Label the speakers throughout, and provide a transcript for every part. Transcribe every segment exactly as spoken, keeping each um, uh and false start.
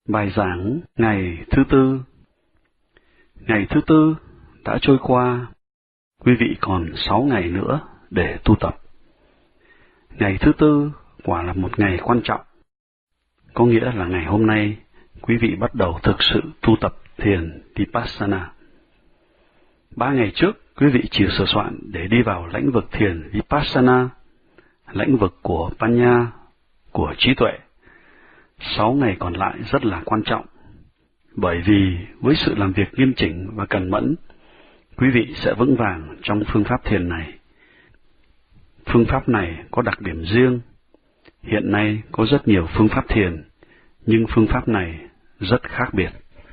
Speaker 1: Bài giảng ngày thứ tư. Ngày thứ tư đã trôi qua, quý vị còn sáu ngày nữa để tu tập. Ngày thứ tư quả là một ngày quan trọng, có nghĩa là ngày hôm nay quý vị bắt đầu thực sự tu tập thiền Vipassana. Ba ngày trước, quý vị chỉ sửa soạn để đi vào lĩnh vực thiền Vipassana, lĩnh vực của Panya, của trí tuệ. Sáu ngày còn lại rất là quan trọng, bởi vì với sự làm việc nghiêm chỉnh và cần mẫn, quý vị sẽ vững vàng trong phương pháp thiền này. Phương pháp này có đặc điểm riêng. Hiện nay có rất nhiều phương pháp thiền, nhưng phương pháp này rất khác biệt.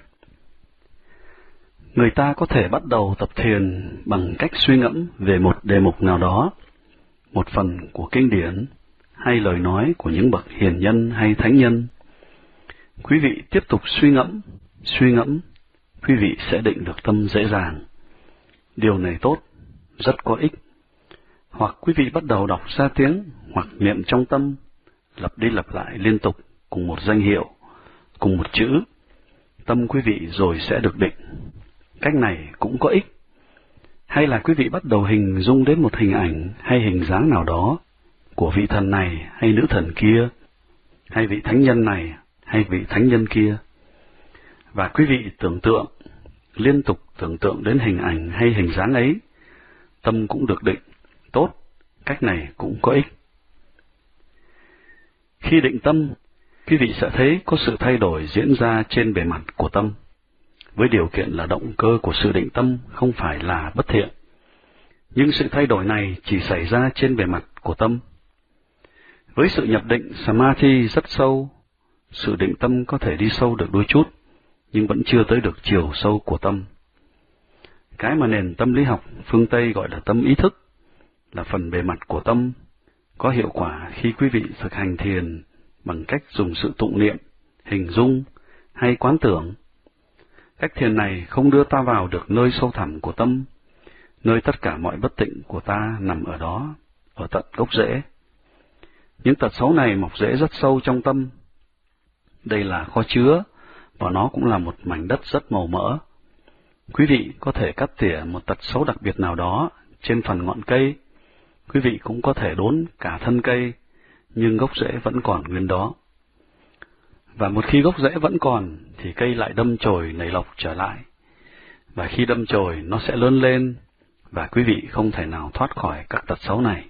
Speaker 1: Người ta có thể bắt đầu tập thiền bằng cách suy ngẫm về một đề mục nào đó, một phần của kinh điển, hay lời nói của những bậc hiền nhân hay thánh nhân. Quý vị tiếp tục suy ngẫm, suy ngẫm, quý vị sẽ định được tâm dễ dàng. Điều này tốt, rất có ích. Hoặc quý vị bắt đầu đọc ra tiếng, hoặc niệm trong tâm, lặp đi lặp lại liên tục cùng một danh hiệu, cùng một chữ. Tâm quý vị rồi sẽ được định. Cách này cũng có ích. Hay là quý vị bắt đầu hình dung đến một hình ảnh hay hình dáng nào đó của vị thần này hay nữ thần kia, hay vị thánh nhân này hay vị thánh nhân kia. Và quý vị tưởng tượng, liên tục tưởng tượng đến hình ảnh hay hình dáng ấy, tâm cũng được định. Tốt, cách này cũng có ích. Khi định tâm, quý vị sẽ thấy có sự thay đổi diễn ra trên bề mặt của tâm, với điều kiện là động cơ của sự định tâm không phải là bất thiện. Nhưng sự thay đổi này chỉ xảy ra trên bề mặt của tâm. Với sự nhập định Samadhi rất sâu, sự định tâm có thể đi sâu được đôi chút, nhưng vẫn chưa tới được chiều sâu của tâm. Cái mà nền tâm lý học phương Tây gọi là tâm ý thức, là phần bề mặt của tâm, có hiệu quả khi quý vị thực hành thiền bằng cách dùng sự tụng niệm, hình dung hay quán tưởng. Cách thiền này không đưa ta vào được nơi sâu thẳm của tâm, nơi tất cả mọi bất tịnh của ta nằm ở đó, ở tận gốc rễ. Những tật xấu này mọc rễ rất sâu trong tâm. Đây là kho chứa, và nó cũng là một mảnh đất rất màu mỡ. Quý vị có thể cắt tỉa một tật xấu đặc biệt nào đó trên phần ngọn cây. Quý vị cũng có thể đốn cả thân cây, nhưng gốc rễ vẫn còn nguyên đó. Và một khi gốc rễ vẫn còn, thì cây lại đâm chồi nảy lộc trở lại. Và khi đâm chồi, nó sẽ lớn lên, và quý vị không thể nào thoát khỏi các tật xấu này.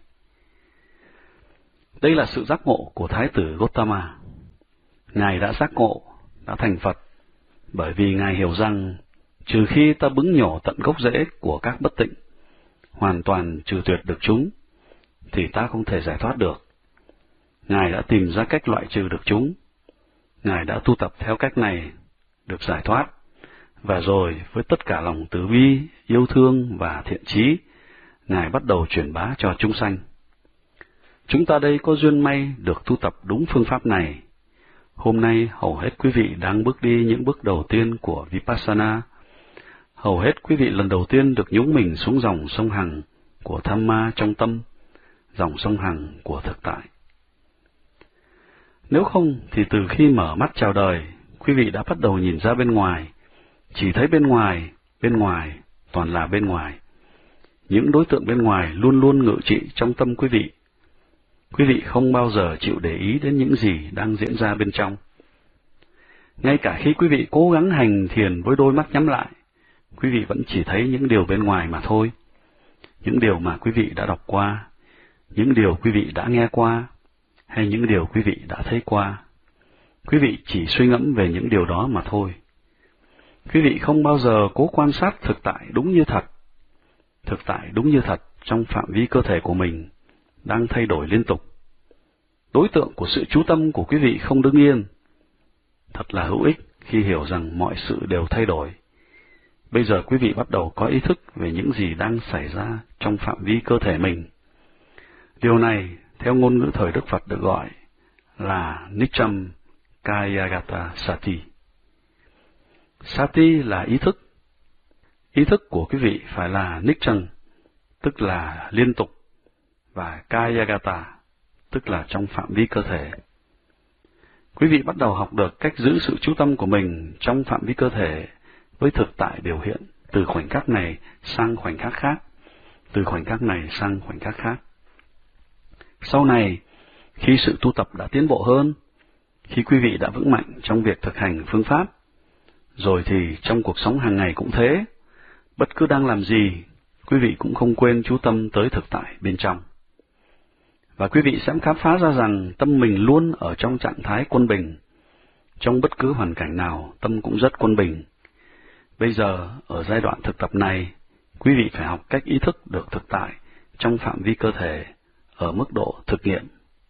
Speaker 1: Đây là sự giác ngộ của Thái tử Gotama. Ngài đã giác ngộ, đã thành Phật, bởi vì Ngài hiểu rằng, trừ khi ta bứng nhổ tận gốc rễ của các bất tịnh, hoàn toàn trừ tuyệt được chúng, thì ta không thể giải thoát được. Ngài đã tìm ra cách loại trừ được chúng. Ngài đã tu tập theo cách này, được giải thoát, và rồi với tất cả lòng từ bi, yêu thương và thiện chí, Ngài bắt đầu truyền bá cho chúng sanh. Chúng ta đây có duyên may được tu tập đúng phương pháp này. Hôm nay hầu hết quý vị đang bước đi những bước đầu tiên của Vipassana. Hầu hết quý vị lần đầu tiên được nhúng mình xuống dòng sông Hằng của Dhamma trong tâm, dòng sông Hằng của thực tại. Nếu không, thì từ khi mở mắt chào đời, quý vị đã bắt đầu nhìn ra bên ngoài, chỉ thấy bên ngoài, bên ngoài, toàn là bên ngoài. Những đối tượng bên ngoài luôn luôn ngự trị trong tâm quý vị. Quý vị không bao giờ chịu để ý đến những gì đang diễn ra bên trong. Ngay cả khi quý vị cố gắng hành thiền với đôi mắt nhắm lại, quý vị vẫn chỉ thấy những điều bên ngoài mà thôi. Những điều mà quý vị đã đọc qua, những điều quý vị đã nghe qua, hay những điều quý vị đã thấy qua. Quý vị chỉ suy ngẫm về những điều đó mà thôi. Quý vị không bao giờ cố quan sát thực tại đúng như thật. Thực tại đúng như thật trong phạm vi cơ thể của mình, đang thay đổi liên tục. Đối tượng của sự chú tâm của quý vị không đứng yên. Thật là hữu ích khi hiểu rằng mọi sự đều thay đổi. Bây giờ quý vị bắt đầu có ý thức về những gì đang xảy ra trong phạm vi cơ thể mình. Điều này, theo ngôn ngữ thời Đức Phật được gọi là Nityam Kayagata Sati. Sati là ý thức. Ý thức của quý vị phải là Nityam, tức là liên tục, và Kayagata, tức là trong phạm vi cơ thể. Quý vị bắt đầu học được cách giữ sự chú tâm của mình trong phạm vi cơ thể với thực tại biểu hiện từ khoảnh khắc này sang khoảnh khắc khác, từ khoảnh khắc này sang khoảnh khắc khác. Sau này, khi sự tu tập đã tiến bộ hơn, khi quý vị đã vững mạnh trong việc thực hành phương pháp, rồi thì trong cuộc sống hàng ngày cũng thế, bất cứ đang làm gì, quý vị cũng không quên chú tâm tới thực tại bên trong. Và quý vị sẽ khám phá ra rằng tâm mình luôn ở trong trạng thái quân bình. Trong bất cứ hoàn cảnh nào, tâm cũng rất quân bình. Bây giờ, ở giai đoạn thực tập này, quý vị phải học cách ý thức được thực tại trong phạm vi cơ thể, ở mức độ thực nghiệm.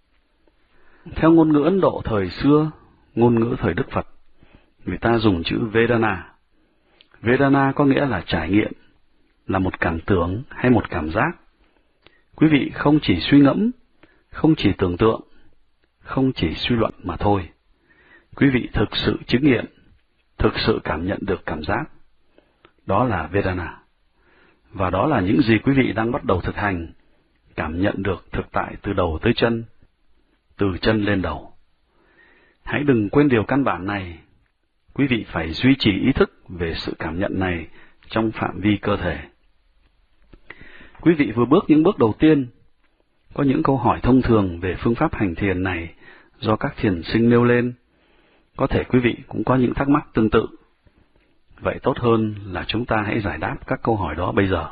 Speaker 1: Theo ngôn ngữ Ấn Độ thời xưa, ngôn ngữ thời Đức Phật, người ta dùng chữ Vedana. Vedana có nghĩa là trải nghiệm, là một cảm tưởng hay một cảm giác. Quý vị không chỉ suy ngẫm, không chỉ tưởng tượng, không chỉ suy luận mà thôi. Quý vị thực sự chứng nghiệm, thực sự cảm nhận được cảm giác. Đó là Vedana. Và đó là những gì quý vị đang bắt đầu thực hành, cảm nhận được thực tại từ đầu tới chân, từ chân lên đầu. Hãy đừng quên điều căn bản này. Quý vị phải duy trì ý thức về sự cảm nhận này trong phạm vi cơ thể. Quý vị vừa bước những bước đầu tiên. Có những câu hỏi thông thường về phương pháp hành thiền này do các thiền sinh nêu lên. Có thể quý vị cũng có những thắc mắc tương tự. Vậy tốt hơn là chúng ta hãy giải đáp các câu hỏi đó bây giờ.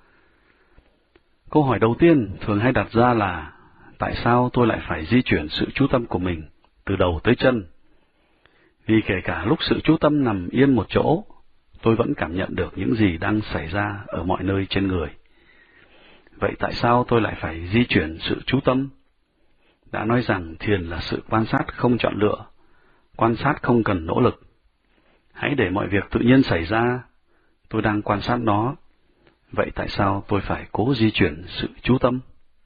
Speaker 1: Câu hỏi đầu tiên thường hay đặt ra là: tại sao tôi lại phải di chuyển sự chú tâm của mình từ đầu tới chân? Vì kể cả lúc sự chú tâm nằm yên một chỗ, tôi vẫn cảm nhận được những gì đang xảy ra ở mọi nơi trên người. Vậy tại sao tôi lại phải di chuyển sự chú tâm? Đã nói rằng thiền là sự quan sát không chọn lựa, quan sát không cần nỗ lực. Hãy để mọi việc tự nhiên xảy ra, tôi đang quan sát nó. Vậy tại sao tôi phải cố di chuyển sự chú tâm?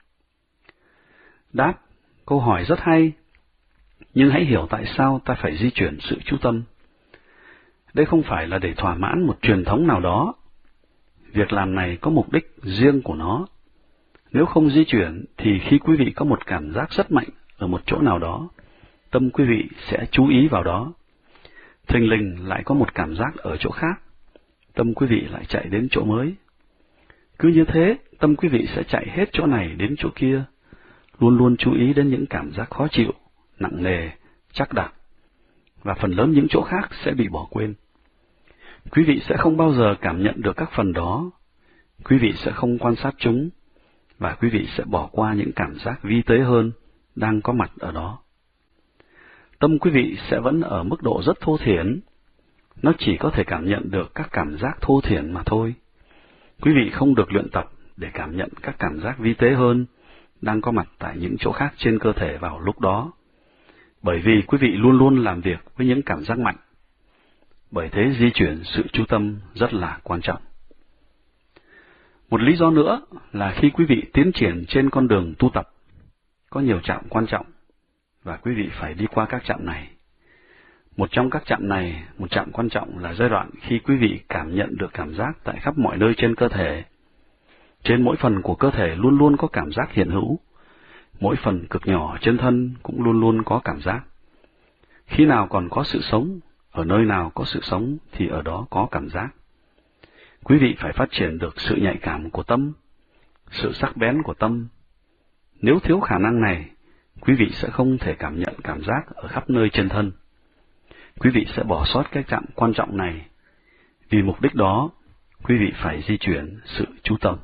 Speaker 1: Đáp, câu hỏi rất hay, nhưng hãy hiểu tại sao ta phải di chuyển sự chú tâm. Đây không phải là để thỏa mãn một truyền thống nào đó. Việc làm này có mục đích riêng của nó. Nếu không di chuyển, thì khi quý vị có một cảm giác rất mạnh ở một chỗ nào đó, tâm quý vị sẽ chú ý vào đó. Thình lình lại có một cảm giác ở chỗ khác, tâm quý vị lại chạy đến chỗ mới. Cứ như thế, tâm quý vị sẽ chạy hết chỗ này đến chỗ kia, luôn luôn chú ý đến những cảm giác khó chịu, nặng nề, chắc đặc, và phần lớn những chỗ khác sẽ bị bỏ quên. Quý vị sẽ không bao giờ cảm nhận được các phần đó, quý vị sẽ không quan sát chúng, và quý vị sẽ bỏ qua những cảm giác vi tế hơn đang có mặt ở đó. Tâm quý vị sẽ vẫn ở mức độ rất thô thiển, nó chỉ có thể cảm nhận được các cảm giác thô thiển mà thôi. Quý vị không được luyện tập để cảm nhận các cảm giác vi tế hơn đang có mặt tại những chỗ khác trên cơ thể vào lúc đó, bởi vì quý vị luôn luôn làm việc với những cảm giác mạnh. Bởi thế di chuyển sự chú tâm rất là quan trọng. Một lý do nữa là khi quý vị tiến triển trên con đường tu tập, có nhiều trạm quan trọng, và quý vị phải đi qua các trạm này. Một trong các trạm này, một trạm quan trọng là giai đoạn khi quý vị cảm nhận được cảm giác tại khắp mọi nơi trên cơ thể. Trên mỗi phần của cơ thể luôn luôn có cảm giác hiện hữu. Mỗi phần cực nhỏ trên thân cũng luôn luôn có cảm giác. Khi nào còn có sự sống, ở nơi nào có sự sống thì ở đó có cảm giác. Quý vị phải phát triển được sự nhạy cảm của tâm, sự sắc bén của tâm. Nếu thiếu khả năng này, quý vị sẽ không thể cảm nhận cảm giác ở khắp nơi trên thân. Quý vị sẽ bỏ sót cái trạm quan trọng này. Vì mục đích đó, quý vị phải di chuyển sự chú tâm.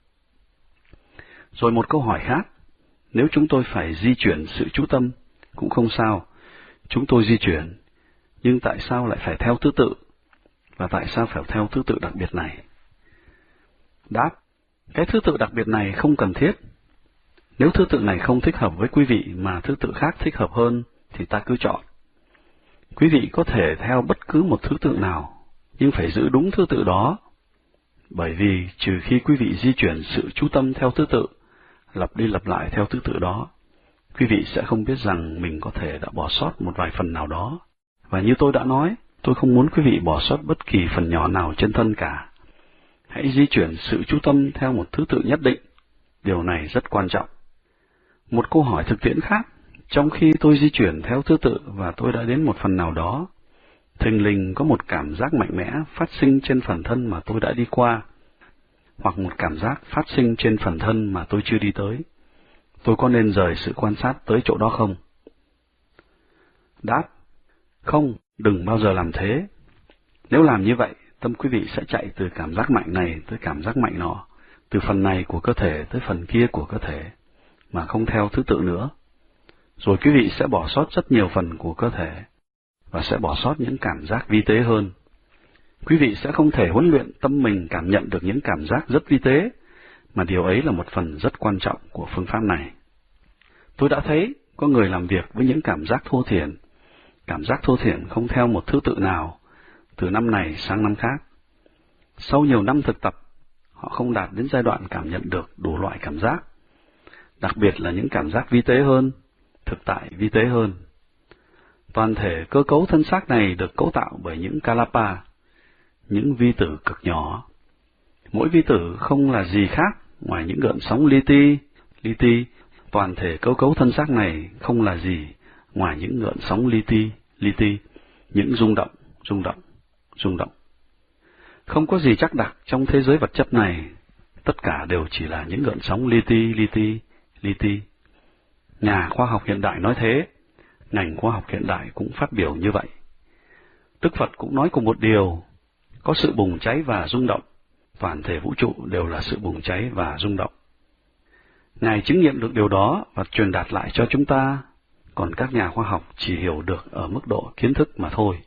Speaker 1: Rồi một câu hỏi khác, nếu chúng tôi phải di chuyển sự chú tâm, cũng không sao, chúng tôi di chuyển, nhưng tại sao lại phải theo thứ tự? Và tại sao phải theo thứ tự đặc biệt này? Đáp, cái thứ tự đặc biệt này không cần thiết. Nếu thứ tự này không thích hợp với quý vị mà thứ tự khác thích hợp hơn, thì ta cứ chọn. Quý vị có thể theo bất cứ một thứ tự nào, nhưng phải giữ đúng thứ tự đó. Bởi vì trừ khi quý vị di chuyển sự chú tâm theo thứ tự, lặp đi lặp lại theo thứ tự đó, quý vị sẽ không biết rằng mình có thể đã bỏ sót một vài phần nào đó. Và như tôi đã nói, tôi không muốn quý vị bỏ sót bất kỳ phần nhỏ nào trên thân cả. Hãy di chuyển sự chú tâm theo một thứ tự nhất định. Điều này rất quan trọng. Một câu hỏi thực tiễn khác, Trong khi tôi di chuyển theo thứ tự và tôi đã đến một phần nào đó, thình lình có một cảm giác mạnh mẽ phát sinh trên phần thân mà tôi đã đi qua, hoặc một cảm giác phát sinh trên phần thân mà tôi chưa đi tới. Tôi có nên rời sự quan sát tới chỗ đó không? Đáp: không, đừng bao giờ làm thế. Nếu làm như vậy, tâm quý vị sẽ chạy từ cảm giác mạnh này tới cảm giác mạnh nọ, từ phần này của cơ thể tới phần kia của cơ thể, mà không theo thứ tự nữa. Rồi quý vị sẽ bỏ sót rất nhiều phần của cơ thể, và sẽ bỏ sót những cảm giác vi tế hơn. Quý vị sẽ không thể huấn luyện tâm mình cảm nhận được những cảm giác rất vi tế, mà điều ấy là một phần rất quan trọng của phương pháp này. Tôi đã thấy có người làm việc với những cảm giác thô thiển. Cảm giác thô thiển không theo một thứ tự nào, từ năm này sang năm khác. Sau nhiều năm thực tập, họ không đạt đến giai đoạn cảm nhận được đủ loại cảm giác, đặc biệt là những cảm giác vi tế hơn, thực tại vi tế hơn. Toàn thể cơ cấu thân xác này được cấu tạo bởi những kalapa, những vi tử cực nhỏ. Mỗi vi tử không là gì khác ngoài những gợn sóng li ti, li ti. Toàn thể cơ cấu thân xác này không là gì ngoài những gợn sóng li ti, li ti, những rung động, rung động, rung động. Không có gì chắc đặc trong thế giới vật chất này, tất cả đều chỉ là những gợn sóng li ti, li ti, li ti. Nhà khoa học hiện đại nói thế, ngành khoa học hiện đại cũng phát biểu như vậy. Đức Phật cũng nói cùng một điều, có sự bùng cháy và rung động, toàn thể vũ trụ đều là sự bùng cháy và rung động. Ngài chứng nghiệm được điều đó và truyền đạt lại cho chúng ta, còn các nhà khoa học chỉ hiểu được ở mức độ kiến thức mà thôi.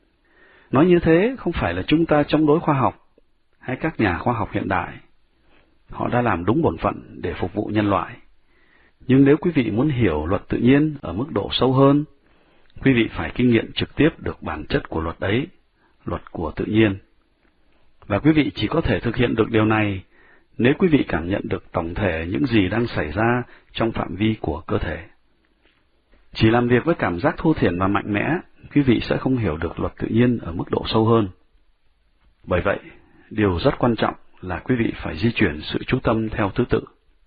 Speaker 1: Nói như thế không phải là chúng ta chống đối khoa học hay các nhà khoa học hiện đại. Họ đã làm đúng bổn phận để phục vụ nhân loại. Nhưng nếu quý vị muốn hiểu luật tự nhiên ở mức độ sâu hơn, quý vị phải kinh nghiệm trực tiếp được bản chất của luật ấy, luật của tự nhiên. Và quý vị chỉ có thể thực hiện được điều này nếu quý vị cảm nhận được tổng thể những gì đang xảy ra trong phạm vi của cơ thể. Chỉ làm việc với cảm giác thô thiển và mạnh mẽ, quý vị sẽ không hiểu được luật tự nhiên ở mức độ sâu hơn. Bởi vậy, điều rất quan trọng là quý vị phải di chuyển sự chú tâm theo thứ tự.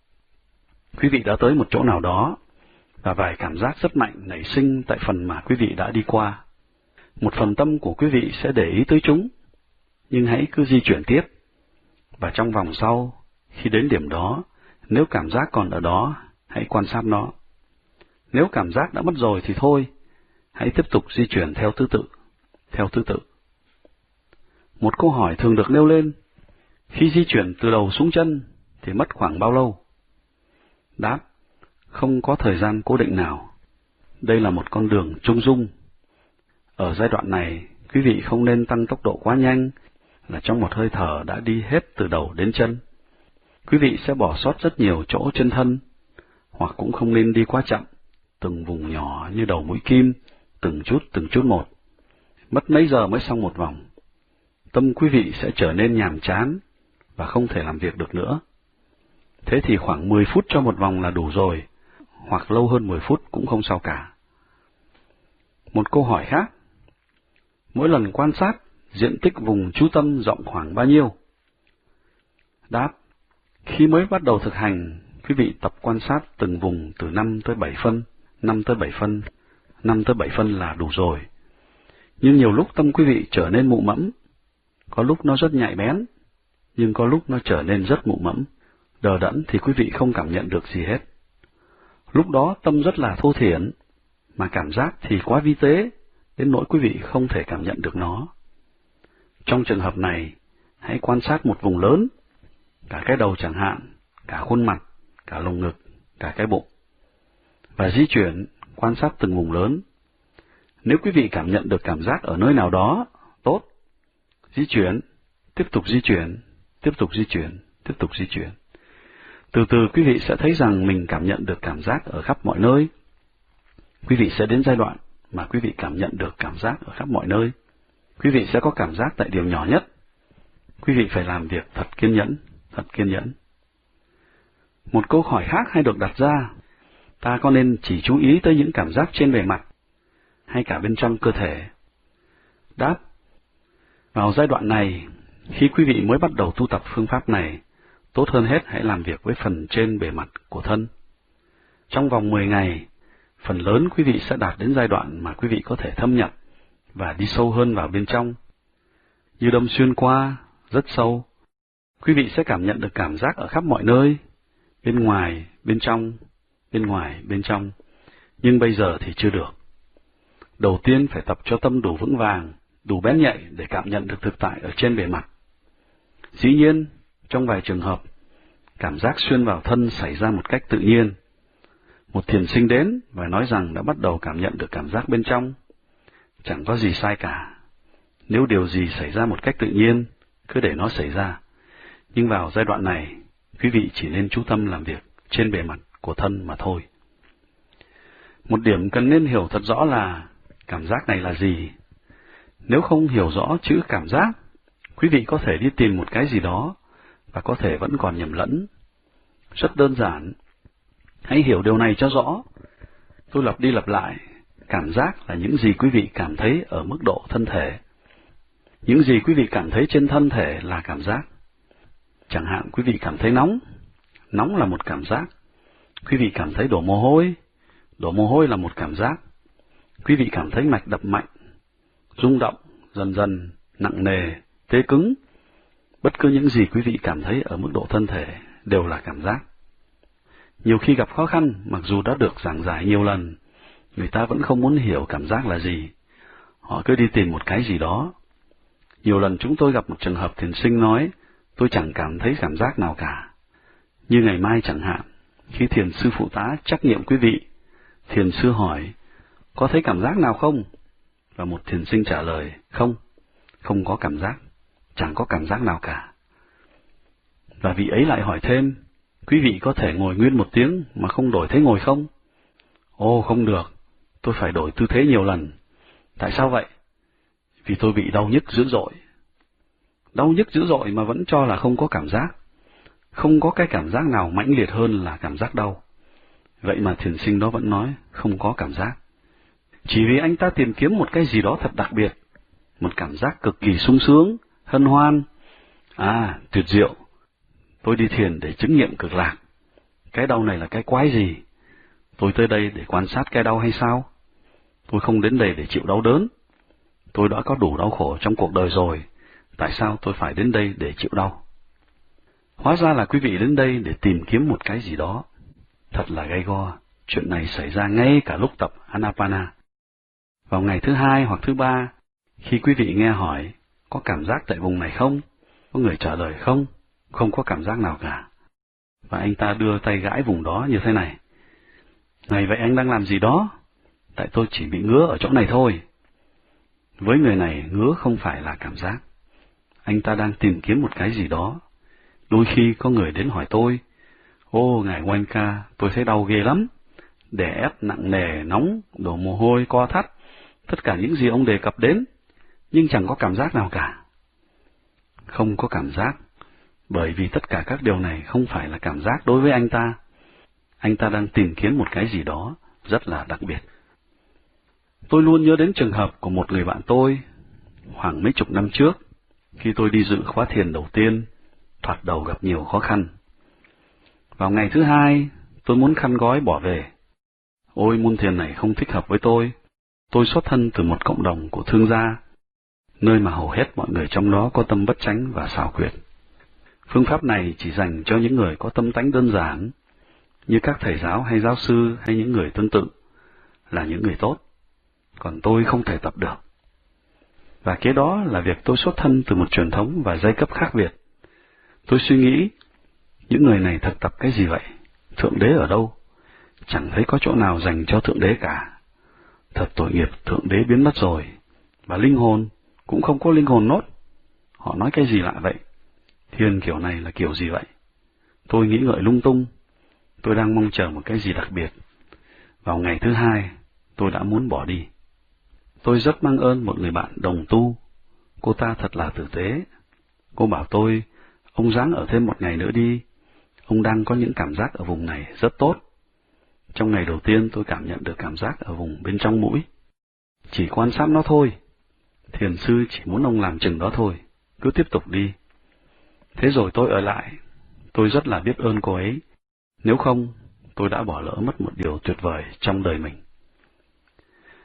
Speaker 1: Quý vị đã tới một chỗ nào đó, và vài cảm giác rất mạnh nảy sinh tại phần mà quý vị đã đi qua. Một phần tâm của quý vị sẽ để ý tới chúng, nhưng hãy cứ di chuyển tiếp. Và trong vòng sau, khi đến điểm đó, nếu cảm giác còn ở đó, hãy quan sát nó. Nếu cảm giác đã mất rồi thì thôi, hãy tiếp tục di chuyển theo thứ tự, theo thứ tự. Một câu hỏi thường được nêu lên, khi di chuyển từ đầu xuống chân thì mất khoảng bao lâu? Đáp: không có thời gian cố định nào. Đây là một con đường trung dung. Ở giai đoạn này, quý vị không nên tăng tốc độ quá nhanh, là trong một hơi thở đã đi hết từ đầu đến chân. Quý vị sẽ bỏ sót rất nhiều chỗ trên thân, hoặc cũng không nên đi quá chậm, từng vùng nhỏ như đầu mũi kim, từng chút từng chút một. Mất mấy giờ mới xong một vòng. Tâm quý vị sẽ trở nên nhàm chán và không thể làm việc được nữa. Thế thì khoảng mười phút cho một vòng là đủ rồi, hoặc lâu hơn mười phút cũng không sao cả. Một câu hỏi khác, mỗi lần quan sát, diện tích vùng chú tâm rộng khoảng bao nhiêu? Đáp: khi mới bắt đầu thực hành, quý vị tập quan sát từng vùng từ năm tới bảy phân, năm tới bảy phân, năm tới bảy phân là đủ rồi. Nhưng nhiều lúc tâm quý vị trở nên mụ mẫm, có lúc nó rất nhạy bén, nhưng có lúc nó trở nên rất mụ mẫm, đờ đẫn thì quý vị không cảm nhận được gì hết. Lúc đó tâm rất là thô thiển, mà cảm giác thì quá vi tế, đến nỗi quý vị không thể cảm nhận được nó. Trong trường hợp này, hãy quan sát một vùng lớn, cả cái đầu chẳng hạn, cả khuôn mặt, cả lồng ngực, cả cái bụng, và di chuyển, quan sát từng vùng lớn. Nếu quý vị cảm nhận được cảm giác ở nơi nào đó, tốt. Di chuyển, tiếp tục di chuyển, tiếp tục di chuyển, tiếp tục di chuyển. Từ từ quý vị sẽ thấy rằng mình cảm nhận được cảm giác ở khắp mọi nơi. Quý vị sẽ đến giai đoạn mà quý vị cảm nhận được cảm giác ở khắp mọi nơi. Quý vị sẽ có cảm giác tại điều nhỏ nhất. Quý vị phải làm việc thật kiên nhẫn, thật kiên nhẫn. Một câu hỏi khác hay được đặt ra, ta có nên chỉ chú ý tới những cảm giác trên bề mặt, hay cả bên trong cơ thể? Đáp: vào giai đoạn này, khi quý vị mới bắt đầu tu tập phương pháp này, tốt hơn hết hãy làm việc với phần trên bề mặt của thân. Trong vòng mười ngày, phần lớn quý vị sẽ đạt đến giai đoạn mà quý vị có thể thâm nhập và đi sâu hơn vào bên trong. Như đâm xuyên qua, rất sâu, quý vị sẽ cảm nhận được cảm giác ở khắp mọi nơi, bên ngoài, bên trong, bên ngoài, bên trong, nhưng bây giờ thì chưa được. Đầu tiên phải tập cho tâm đủ vững vàng, đủ bén nhạy để cảm nhận được thực tại ở trên bề mặt. Dĩ nhiên, trong vài trường hợp, cảm giác xuyên vào thân xảy ra một cách tự nhiên. Một thiền sinh đến và nói rằng đã bắt đầu cảm nhận được cảm giác bên trong. Chẳng có gì sai cả. Nếu điều gì xảy ra một cách tự nhiên, cứ để nó xảy ra. Nhưng vào giai đoạn này, quý vị chỉ nên chú tâm làm việc trên bề mặt của thân mà thôi. Một điểm cần nên hiểu thật rõ là cảm giác này là gì. Nếu không hiểu rõ chữ cảm giác, quý vị có thể đi tìm một cái gì đó và có thể vẫn còn nhầm lẫn. Rất đơn giản. Hãy hiểu điều này cho rõ. Tôi lặp đi lặp lại. Cảm giác là những gì quý vị cảm thấy ở mức độ thân thể. Những gì quý vị cảm thấy trên thân thể là cảm giác. Chẳng hạn quý vị cảm thấy nóng. Nóng là một cảm giác. Quý vị cảm thấy đổ mồ hôi. Đổ mồ hôi là một cảm giác. Quý vị cảm thấy mạch đập mạnh, rung động, dần dần, nặng nề, tê cứng. Bất cứ những gì quý vị cảm thấy ở mức độ thân thể đều là cảm giác. Nhiều khi gặp khó khăn, mặc dù đã được giảng giải nhiều lần, người ta vẫn không muốn hiểu cảm giác là gì. Họ cứ đi tìm một cái gì đó. Nhiều lần chúng tôi gặp một trường hợp thiền sinh nói, tôi chẳng cảm thấy cảm giác nào cả. Như ngày mai chẳng hạn, khi thiền sư phụ tá trắc nghiệm quý vị, thiền sư hỏi, có thấy cảm giác nào không? Và một thiền sinh trả lời, không, không có cảm giác, chẳng có cảm giác nào cả. Và vị ấy lại hỏi thêm, quý vị có thể ngồi nguyên một tiếng mà không đổi thế ngồi không? Ồ, không được, tôi phải đổi tư thế nhiều lần. Tại sao vậy? Vì tôi bị đau nhức dữ dội. Đau nhức dữ dội mà vẫn cho là không có cảm giác. Không có cái cảm giác nào mãnh liệt hơn là cảm giác đau. Vậy mà thiền sinh đó vẫn nói, không có cảm giác. Chỉ vì anh ta tìm kiếm một cái gì đó thật đặc biệt, một cảm giác cực kỳ sung sướng, hân hoan. À, tuyệt diệu. Tôi đi thiền để chứng nghiệm cực lạc. Cái đau này là cái quái gì? Tôi tới đây để quan sát cái đau hay sao? Tôi không đến đây để chịu đau đớn. Tôi đã có đủ đau khổ trong cuộc đời rồi. Tại sao tôi phải đến đây để chịu đau? Hóa ra là quý vị đến đây để tìm kiếm một cái gì đó. Thật là gay go. Chuyện này xảy ra ngay cả lúc tập Anapana. Vào ngày thứ hai hoặc thứ ba, khi quý vị nghe hỏi, có cảm giác tại vùng này không? Có người trả lời không, không có cảm giác nào cả. Và anh ta đưa tay gãi vùng đó như thế này. Này vậy anh đang làm gì đó? Tại tôi chỉ bị ngứa ở chỗ này thôi. Với người này, ngứa không phải là cảm giác. Anh ta đang tìm kiếm một cái gì đó. Đôi khi có người đến hỏi tôi, ô, ngài Wanka, tôi thấy đau ghê lắm. Đè ép nặng nề, nóng, đổ mồ hôi, co thắt. Tất cả những gì ông đề cập đến, nhưng chẳng có cảm giác nào cả. Không có cảm giác, bởi vì tất cả các điều này không phải là cảm giác đối với anh ta. Anh ta đang tìm kiếm một cái gì đó rất là đặc biệt. Tôi luôn nhớ đến trường hợp của một người bạn tôi, khoảng mấy chục năm trước, khi tôi đi dự khóa thiền đầu tiên, thoạt đầu gặp nhiều khó khăn. Vào ngày thứ hai, tôi muốn khăn gói bỏ về. Ôi, môn thiền này không thích hợp với tôi. Tôi xuất thân từ một cộng đồng của thương gia, nơi mà hầu hết mọi người trong đó có tâm bất chánh và xảo quyệt. Phương pháp này chỉ dành cho những người có tâm tánh đơn giản, như các thầy giáo hay giáo sư hay những người tương tự, là những người tốt. Còn tôi không thể tập được. Và kế đó là việc tôi xuất thân từ một truyền thống và giai cấp khác biệt. Tôi suy nghĩ, những người này thực tập cái gì vậy? Thượng đế ở đâu? Chẳng thấy có chỗ nào dành cho Thượng đế cả. Thật tội nghiệp, Thượng đế biến mất rồi. Và linh hồn, cũng không có linh hồn nốt. Họ nói cái gì lạ vậy? Thiền kiểu này là kiểu gì vậy? Tôi nghĩ ngợi lung tung. Tôi đang mong chờ một cái gì đặc biệt. Vào ngày thứ hai, tôi đã muốn bỏ đi. Tôi rất mang ơn một người bạn đồng tu. Cô ta thật là tử tế. Cô bảo tôi, ông ráng ở thêm một ngày nữa đi. Ông đang có những cảm giác ở vùng này rất tốt. Trong ngày đầu tiên tôi cảm nhận được cảm giác ở vùng bên trong mũi. Chỉ quan sát nó thôi. Thiền sư chỉ muốn ông làm chừng đó thôi. Cứ tiếp tục đi. Thế rồi tôi ở lại. Tôi rất là biết ơn cô ấy. Nếu không, tôi đã bỏ lỡ mất một điều tuyệt vời trong đời mình.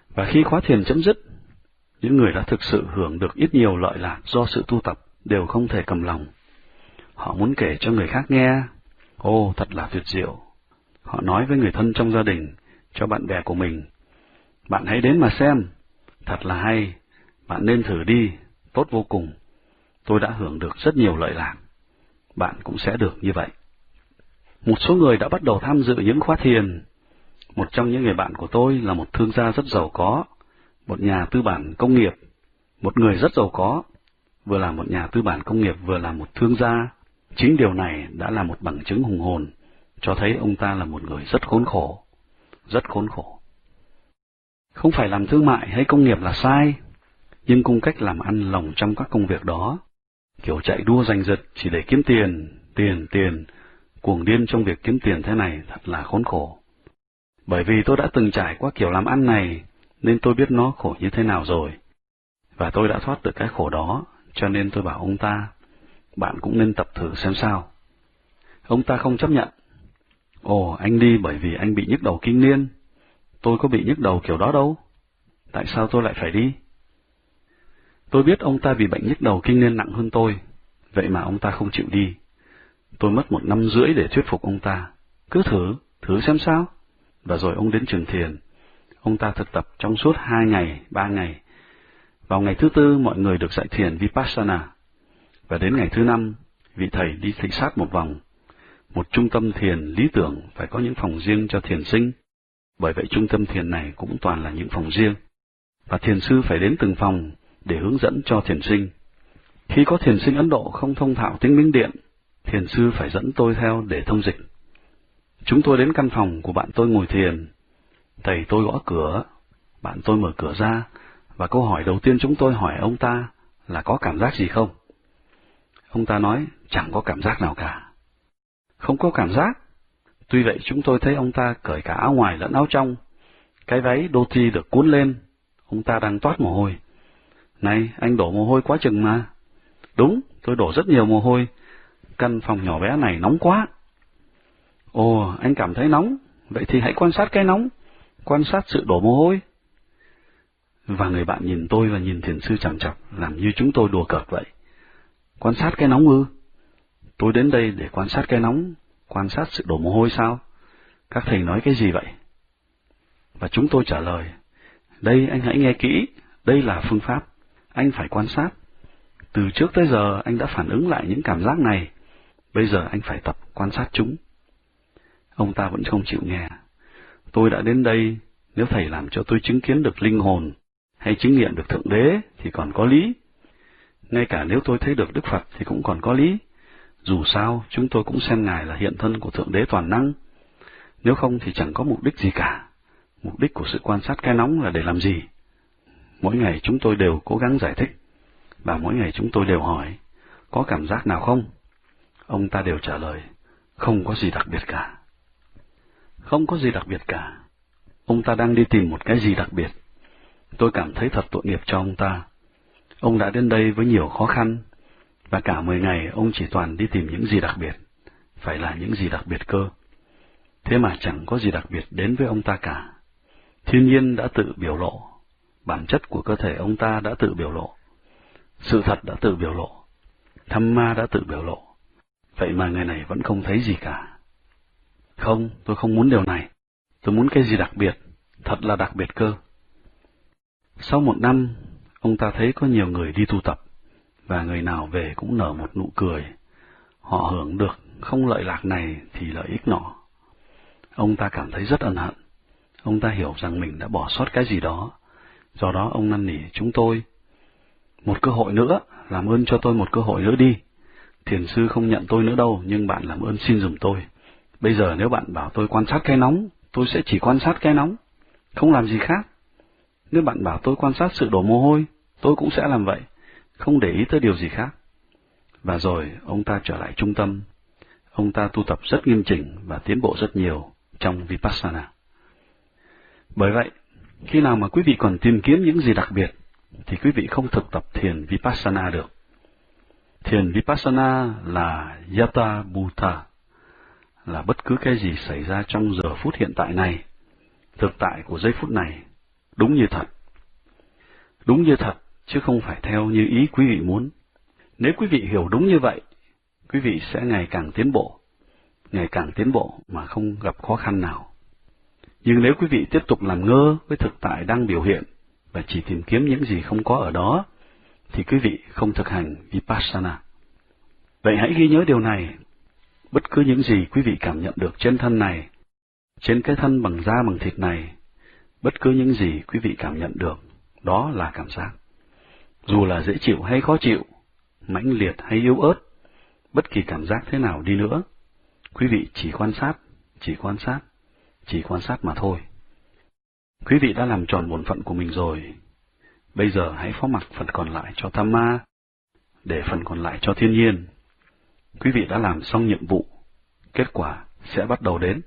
Speaker 1: Và khi khóa thiền chấm dứt, những người đã thực sự hưởng được ít nhiều lợi lạc do sự tu tập đều không thể cầm lòng. Họ muốn kể cho người khác nghe. Ô, thật là tuyệt diệu. Họ nói với người thân trong gia đình, cho bạn bè của mình, bạn hãy đến mà xem, thật là hay, bạn nên thử đi, tốt vô cùng. Tôi đã hưởng được rất nhiều lợi lạc. Bạn cũng sẽ được như vậy. Một số người đã bắt đầu tham dự những khóa thiền. Một trong những người bạn của tôi là một thương gia rất giàu có, một nhà tư bản công nghiệp, một người rất giàu có, vừa là một nhà tư bản công nghiệp vừa là một thương gia. Chính điều này đã là một bằng chứng hùng hồn, cho thấy ông ta là một người rất khốn khổ, rất khốn khổ. Không phải làm thương mại hay công nghiệp là sai, nhưng cung cách làm ăn lồng trong các công việc đó, kiểu chạy đua giành giật chỉ để kiếm tiền, tiền, tiền, cuồng điên trong việc kiếm tiền thế này thật là khốn khổ. Bởi vì tôi đã từng trải qua kiểu làm ăn này, nên tôi biết nó khổ như thế nào rồi. Và tôi đã thoát được cái khổ đó, cho nên tôi bảo ông ta, bạn cũng nên tập thử xem sao. Ông ta không chấp nhận. Ồ, anh đi bởi vì anh bị nhức đầu kinh niên. Tôi có bị nhức đầu kiểu đó đâu. Tại sao tôi lại phải đi? Tôi biết ông ta bị bệnh nhức đầu kinh niên nặng hơn tôi, vậy mà ông ta không chịu đi. Tôi mất một năm rưỡi để thuyết phục ông ta. Cứ thử, thử xem sao. Và rồi ông đến trường thiền. Ông ta thực tập trong suốt hai ngày, ba ngày. Vào ngày thứ tư, mọi người được dạy thiền Vipassana. Và đến ngày thứ năm, vị thầy đi thị sát một vòng. Một trung tâm thiền lý tưởng phải có những phòng riêng cho thiền sinh. Bởi vậy trung tâm thiền này cũng toàn là những phòng riêng. Và thiền sư phải đến từng phòng để hướng dẫn cho thiền sinh. Khi có thiền sinh Ấn Độ không thông thạo tiếng Miến Điện, thiền sư phải dẫn tôi theo để thông dịch. Chúng tôi đến căn phòng của bạn tôi ngồi thiền. Thầy tôi gõ cửa, bạn tôi mở cửa ra, và câu hỏi đầu tiên chúng tôi hỏi ông ta là có cảm giác gì không? Ông ta nói, chẳng có cảm giác nào cả. Không có cảm giác. Tuy vậy chúng tôi thấy ông ta cởi cả áo ngoài lẫn áo trong. Cái váy dhoti được cuốn lên, ông ta đang toát mồ hôi. Này, anh đổ mồ hôi quá chừng mà. Đúng, tôi đổ rất nhiều mồ hôi. Căn phòng nhỏ bé này nóng quá. Ồ, anh cảm thấy nóng. Vậy thì hãy quan sát cái nóng. Quan sát sự đổ mồ hôi. Và người bạn nhìn tôi và nhìn thiền sư chằm chằm, làm như chúng tôi đùa cợt vậy. Quan sát cái nóng ư? Tôi đến đây để quan sát cái nóng, quan sát sự đổ mồ hôi sao? Các thầy nói cái gì vậy? Và chúng tôi trả lời, đây anh hãy nghe kỹ, đây là phương pháp, anh phải quan sát. Từ trước tới giờ anh đã phản ứng lại những cảm giác này, bây giờ anh phải tập quan sát chúng. Ông ta vẫn không chịu nghe. Tôi đã đến đây, nếu thầy làm cho tôi chứng kiến được linh hồn, hay chứng nghiệm được Thượng Đế thì còn có lý. Ngay cả nếu tôi thấy được Đức Phật thì cũng còn có lý. Dù sao, chúng tôi cũng xem Ngài là hiện thân của Thượng Đế toàn năng. Nếu không thì chẳng có mục đích gì cả. Mục đích của sự quan sát cái nóng là để làm gì? Mỗi ngày chúng tôi đều cố gắng giải thích. Và mỗi ngày chúng tôi đều hỏi, có cảm giác nào không? Ông ta đều trả lời, không có gì đặc biệt cả. Không có gì đặc biệt cả. Ông ta đang đi tìm một cái gì đặc biệt. Tôi cảm thấy thật tội nghiệp cho ông ta. Ông đã đến đây với nhiều khó khăn, và cả mười ngày ông chỉ toàn đi tìm những gì đặc biệt, phải là những gì đặc biệt cơ. Thế mà chẳng có gì đặc biệt đến với ông ta cả. Thiên nhiên đã tự biểu lộ, bản chất của cơ thể ông ta đã tự biểu lộ, sự thật đã tự biểu lộ, Tham ma đã tự biểu lộ. Vậy mà người này vẫn không thấy gì cả. Không, tôi không muốn điều này. Tôi muốn cái gì đặc biệt, thật là đặc biệt cơ. Sau một năm, ông ta thấy có nhiều người đi tu tập, và người nào về cũng nở một nụ cười. Họ hưởng được không lợi lạc này thì lợi ích nọ. Ông ta cảm thấy rất ân hận. Ông ta hiểu rằng mình đã bỏ sót cái gì đó. Do đó ông năn nỉ chúng tôi, một cơ hội nữa, làm ơn cho tôi một cơ hội nữa đi. Thiền sư không nhận tôi nữa đâu, nhưng bạn làm ơn xin giùm tôi. Bây giờ nếu bạn bảo tôi quan sát cái nóng, tôi sẽ chỉ quan sát cái nóng, không làm gì khác. Nếu bạn bảo tôi quan sát sự đổ mồ hôi, tôi cũng sẽ làm vậy, không để ý tới điều gì khác. Và rồi ông ta trở lại trung tâm. Ông ta tu tập rất nghiêm chỉnh và tiến bộ rất nhiều trong Vipassana. Bởi vậy, khi nào mà quý vị còn tìm kiếm những gì đặc biệt, thì quý vị không thực tập thiền Vipassana được. Thiền Vipassana là Yata Bhuta, là bất cứ cái gì xảy ra trong giờ phút hiện tại này, thực tại của giây phút này, đúng như thật. Đúng như thật, chứ không phải theo như ý quý vị muốn. Nếu quý vị hiểu đúng như vậy, quý vị sẽ ngày càng tiến bộ, ngày càng tiến bộ mà không gặp khó khăn nào. Nhưng nếu quý vị tiếp tục làm ngơ với thực tại đang biểu hiện và chỉ tìm kiếm những gì không có ở đó, thì quý vị không thực hành Vipassana. Vậy hãy ghi nhớ điều này, bất cứ những gì quý vị cảm nhận được trên thân này, trên cái thân bằng da bằng thịt này, bất cứ những gì quý vị cảm nhận được, đó là cảm giác. Dù là dễ chịu hay khó chịu, mãnh liệt hay yếu ớt, bất kỳ cảm giác thế nào đi nữa, quý vị chỉ quan sát, chỉ quan sát, chỉ quan sát mà thôi. Quý vị đã làm tròn bổn phận của mình rồi. Bây giờ hãy phó mặc phần còn lại cho Dhamma, để phần còn lại cho thiên nhiên. Quý vị đã làm xong nhiệm vụ, kết quả sẽ bắt đầu đến.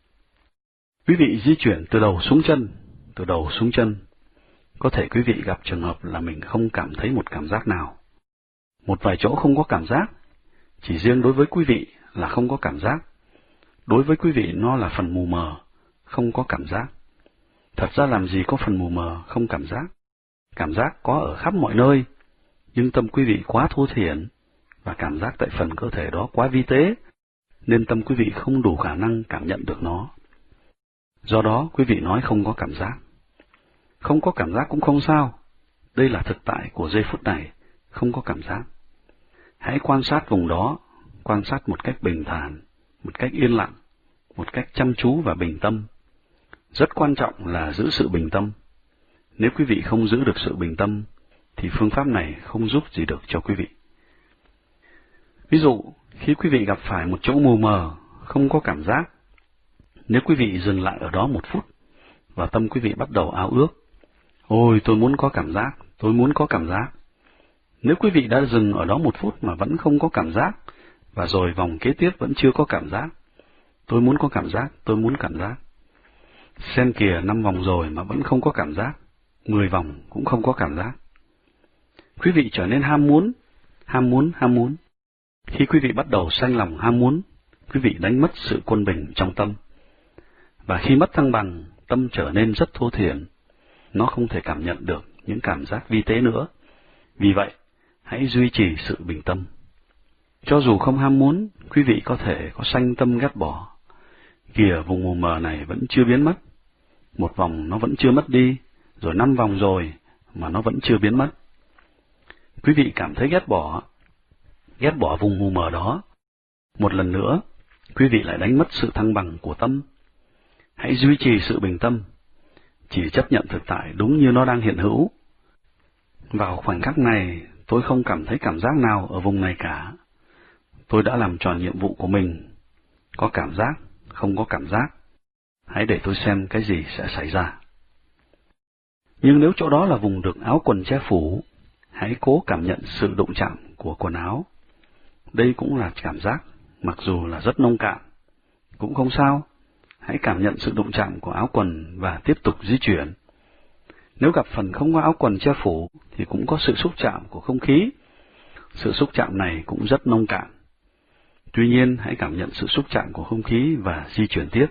Speaker 1: Quý vị di chuyển từ đầu xuống chân, từ đầu xuống chân. Có thể quý vị gặp trường hợp là mình không cảm thấy một cảm giác nào. Một vài chỗ không có cảm giác, chỉ riêng đối với quý vị là không có cảm giác. Đối với quý vị nó là phần mù mờ, không có cảm giác. Thật ra làm gì có phần mù mờ, không cảm giác. Cảm giác có ở khắp mọi nơi, nhưng tâm quý vị quá thô thiển, và cảm giác tại phần cơ thể đó quá vi tế, nên tâm quý vị không đủ khả năng cảm nhận được nó. Do đó, quý vị nói không có cảm giác. Không có cảm giác cũng không sao. Đây là thực tại của giây phút này, không có cảm giác. Hãy quan sát vùng đó, quan sát một cách bình thản, một cách yên lặng, một cách chăm chú và bình tâm. Rất quan trọng là giữ sự bình tâm. Nếu quý vị không giữ được sự bình tâm, thì phương pháp này không giúp gì được cho quý vị. Ví dụ, khi quý vị gặp phải một chỗ mù mờ, không có cảm giác, nếu quý vị dừng lại ở đó một phút, và tâm quý vị bắt đầu ao ước, ôi tôi muốn có cảm giác, tôi muốn có cảm giác. Nếu quý vị đã dừng ở đó một phút mà vẫn không có cảm giác, và rồi vòng kế tiếp vẫn chưa có cảm giác, tôi muốn có cảm giác, tôi muốn cảm giác. Xem kìa, năm vòng rồi mà vẫn không có cảm giác, mười vòng cũng không có cảm giác. Quý vị trở nên ham muốn, ham muốn, ham muốn. Khi quý vị bắt đầu sanh lòng ham muốn, quý vị đánh mất sự quân bình trong tâm. Và khi mất thăng bằng, tâm trở nên rất thô thiển. Nó không thể cảm nhận được những cảm giác vi tế nữa. Vì vậy, hãy duy trì sự bình tâm. Cho dù không ham muốn, quý vị có thể có sanh tâm ghét bỏ. Kìa, vùng mù mờ này vẫn chưa biến mất. Một vòng nó vẫn chưa mất đi, rồi năm vòng rồi mà nó vẫn chưa biến mất. Quý vị cảm thấy ghét bỏ, ghét bỏ vùng mù mờ đó. Một lần nữa, quý vị lại đánh mất sự thăng bằng của tâm. Hãy duy trì sự bình tâm, chỉ chấp nhận thực tại đúng như nó đang hiện hữu. Vào khoảnh khắc này, tôi không cảm thấy cảm giác nào ở vùng này cả. Tôi đã làm tròn nhiệm vụ của mình. Có cảm giác, không có cảm giác. Hãy để tôi xem cái gì sẽ xảy ra. Nhưng nếu chỗ đó là vùng được áo quần che phủ, hãy cố cảm nhận sự đụng chạm của quần áo. Đây cũng là cảm giác, mặc dù là rất nông cạn. Cũng không sao. Hãy cảm nhận sự đụng chạm của áo quần và tiếp tục di chuyển. Nếu gặp phần không có áo quần che phủ, thì cũng có sự xúc chạm của không khí. Sự xúc chạm này cũng rất nông cạn. Tuy nhiên, hãy cảm nhận sự xúc chạm của không khí và di chuyển tiếp.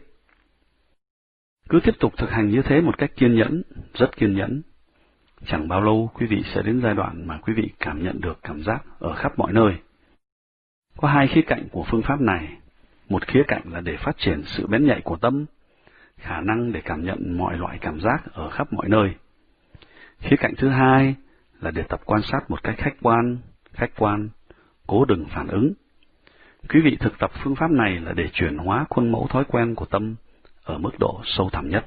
Speaker 1: Cứ tiếp tục thực hành như thế một cách kiên nhẫn, rất kiên nhẫn. Chẳng bao lâu quý vị sẽ đến giai đoạn mà quý vị cảm nhận được cảm giác ở khắp mọi nơi. Có hai khía cạnh của phương pháp này. Một khía cạnh là để phát triển sự bén nhạy của tâm, khả năng để cảm nhận mọi loại cảm giác ở khắp mọi nơi. Khía cạnh thứ hai là để tập quan sát một cách khách quan, khách quan, cố đừng phản ứng. Quý vị thực tập phương pháp này là để chuyển hóa khuôn mẫu thói quen của tâm ở mức độ sâu thẳm nhất.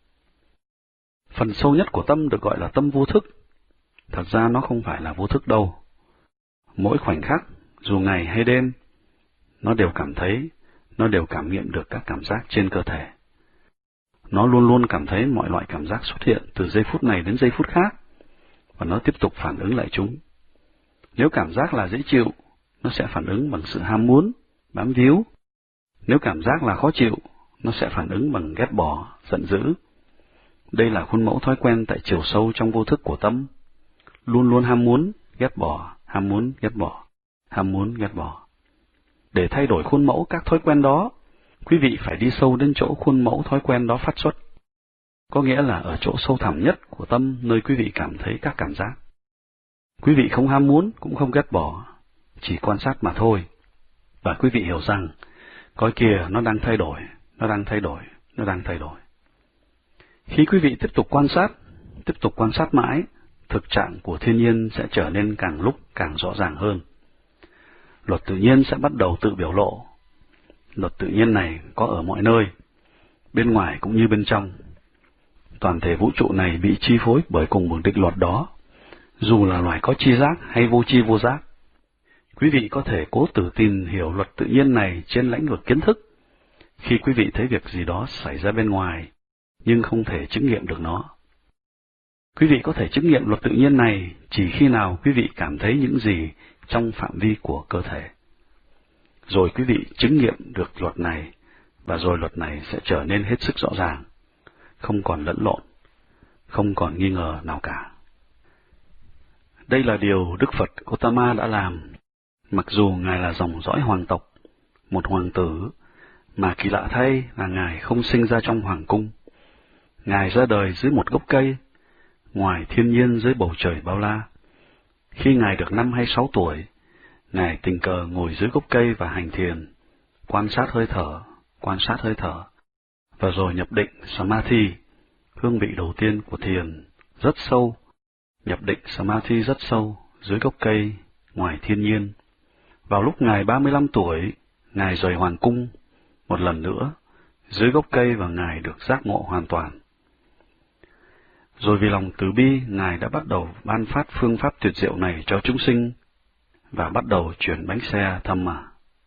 Speaker 1: Phần sâu nhất của tâm được gọi là tâm vô thức. Thật ra nó không phải là vô thức đâu. Mỗi khoảnh khắc, dù ngày hay đêm, nó đều cảm thấy, nó đều cảm nghiệm được các cảm giác trên cơ thể. Nó luôn luôn cảm thấy mọi loại cảm giác xuất hiện từ giây phút này đến giây phút khác, và nó tiếp tục phản ứng lại chúng. Nếu cảm giác là dễ chịu, nó sẽ phản ứng bằng sự ham muốn, bám víu. Nếu cảm giác là khó chịu, nó sẽ phản ứng bằng ghét bỏ, giận dữ. Đây là khuôn mẫu thói quen tại chiều sâu trong vô thức của tâm. Luôn luôn ham muốn, ghét bỏ, ham muốn, ghét bỏ, ham muốn, ghét bỏ. Để thay đổi khuôn mẫu các thói quen đó, quý vị phải đi sâu đến chỗ khuôn mẫu thói quen đó phát xuất. có nghĩa là ở chỗ sâu thẳm nhất của tâm, nơi quý vị cảm thấy các cảm giác. Quý vị không ham muốn, cũng không ghét bỏ, chỉ quan sát mà thôi. Và quý vị hiểu rằng, coi kìa, nó đang thay đổi, nó đang thay đổi, nó đang thay đổi. Khi quý vị tiếp tục quan sát, tiếp tục quan sát mãi, thực trạng của thiên nhiên sẽ trở nên càng lúc càng rõ ràng hơn. Luật tự nhiên sẽ bắt đầu tự biểu lộ. Luật tự nhiên này có ở mọi nơi, bên ngoài cũng như bên trong. Toàn thể vũ trụ này bị chi phối bởi cùng một định luật đó, dù là loài có tri giác hay vô tri vô giác. Quý vị có thể cố tự tìm hiểu luật tự nhiên này trên lĩnh vực kiến thức, khi quý vị thấy việc gì đó xảy ra bên ngoài, nhưng không thể chứng nghiệm được nó. Quý vị có thể chứng nghiệm luật tự nhiên này chỉ khi nào quý vị cảm thấy những gì trong phạm vi của cơ thể. Rồi quý vị chứng nghiệm được luật này, và rồi luật này sẽ trở nên hết sức rõ ràng, không còn lẫn lộn, không còn nghi ngờ nào cả. Đây là điều Đức Phật Gautama đã làm, mặc dù Ngài là dòng dõi hoàng tộc, một hoàng tử, mà kỳ lạ thay là Ngài không sinh ra trong hoàng cung. Ngài ra đời dưới một gốc cây, ngoài thiên nhiên dưới bầu trời bao la. Khi Ngài được năm hay sáu tuổi, Ngài tình cờ ngồi dưới gốc cây và hành thiền, quan sát hơi thở, quan sát hơi thở, và rồi nhập định Samadhi, hương vị đầu tiên của thiền, rất sâu, nhập định Samadhi rất sâu, dưới gốc cây, ngoài thiên nhiên. Vào lúc Ngài ba mươi lăm tuổi, Ngài rời hoàng cung, một lần nữa, dưới gốc cây và Ngài được giác ngộ hoàn toàn. Rồi vì lòng từ bi, Ngài đã bắt đầu ban phát phương pháp tuyệt diệu này cho chúng sinh, và bắt đầu chuyển bánh xe thâm mà.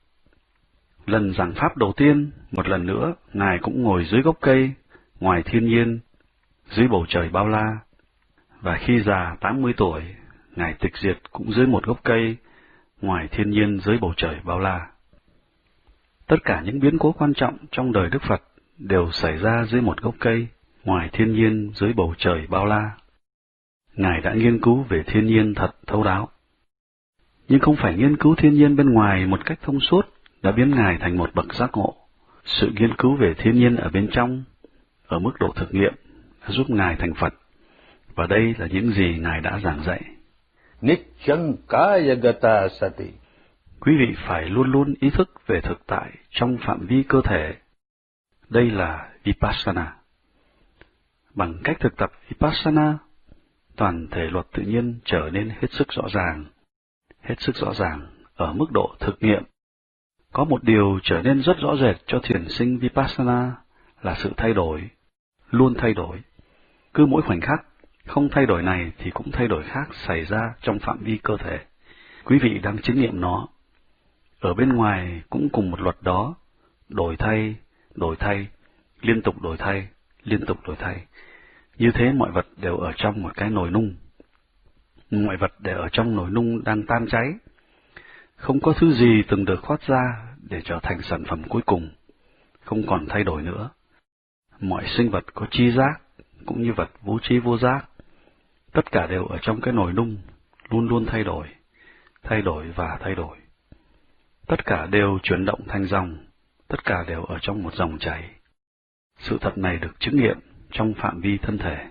Speaker 1: Lần giảng pháp đầu tiên, một lần nữa, Ngài cũng ngồi dưới gốc cây, ngoài thiên nhiên, dưới bầu trời bao la, và khi già tám mươi tuổi, Ngài tịch diệt cũng dưới một gốc cây, ngoài thiên nhiên dưới bầu trời bao la. Tất cả những biến cố quan trọng trong đời Đức Phật đều xảy ra dưới một gốc cây, ngoài thiên nhiên dưới bầu trời bao la. Ngài đã nghiên cứu về thiên nhiên thật thấu đáo. Nhưng không phải nghiên cứu thiên nhiên bên ngoài một cách thông suốt đã biến Ngài thành một bậc giác ngộ. Sự nghiên cứu về thiên nhiên ở bên trong, ở mức độ thực nghiệm, đã giúp Ngài thành Phật. Và đây là những gì Ngài đã giảng dạy.
Speaker 2: Nityam kayagata sati.
Speaker 1: Quý vị phải luôn luôn ý thức về thực tại trong phạm vi cơ thể. Đây là Vipassana. Bằng cách thực tập Vipassana, toàn thể luật tự nhiên trở nên hết sức rõ ràng, hết sức rõ ràng ở mức độ thực nghiệm. Có một điều trở nên rất rõ rệt cho thiền sinh Vipassana là sự thay đổi, luôn thay đổi. Cứ mỗi khoảnh khắc, không thay đổi này thì cũng thay đổi khác xảy ra trong phạm vi cơ thể. Quý vị đang chứng nghiệm nó. Ở bên ngoài cũng cùng một luật đó, đổi thay, đổi thay, liên tục đổi thay, liên tục đổi thay. Như thế mọi vật đều ở trong một cái nồi nung. Mọi vật đều ở trong nồi nung đang tan cháy. Không có thứ gì từng được thoát ra để trở thành sản phẩm cuối cùng, không còn thay đổi nữa. Mọi sinh vật có tri giác, cũng như vật vô tri vô giác, tất cả đều ở trong cái nồi nung, luôn luôn thay đổi, thay đổi và thay đổi. Tất cả đều chuyển động thành dòng, tất cả đều ở trong một dòng chảy. Sự thật này được chứng nghiệm trong phạm vi thân thể.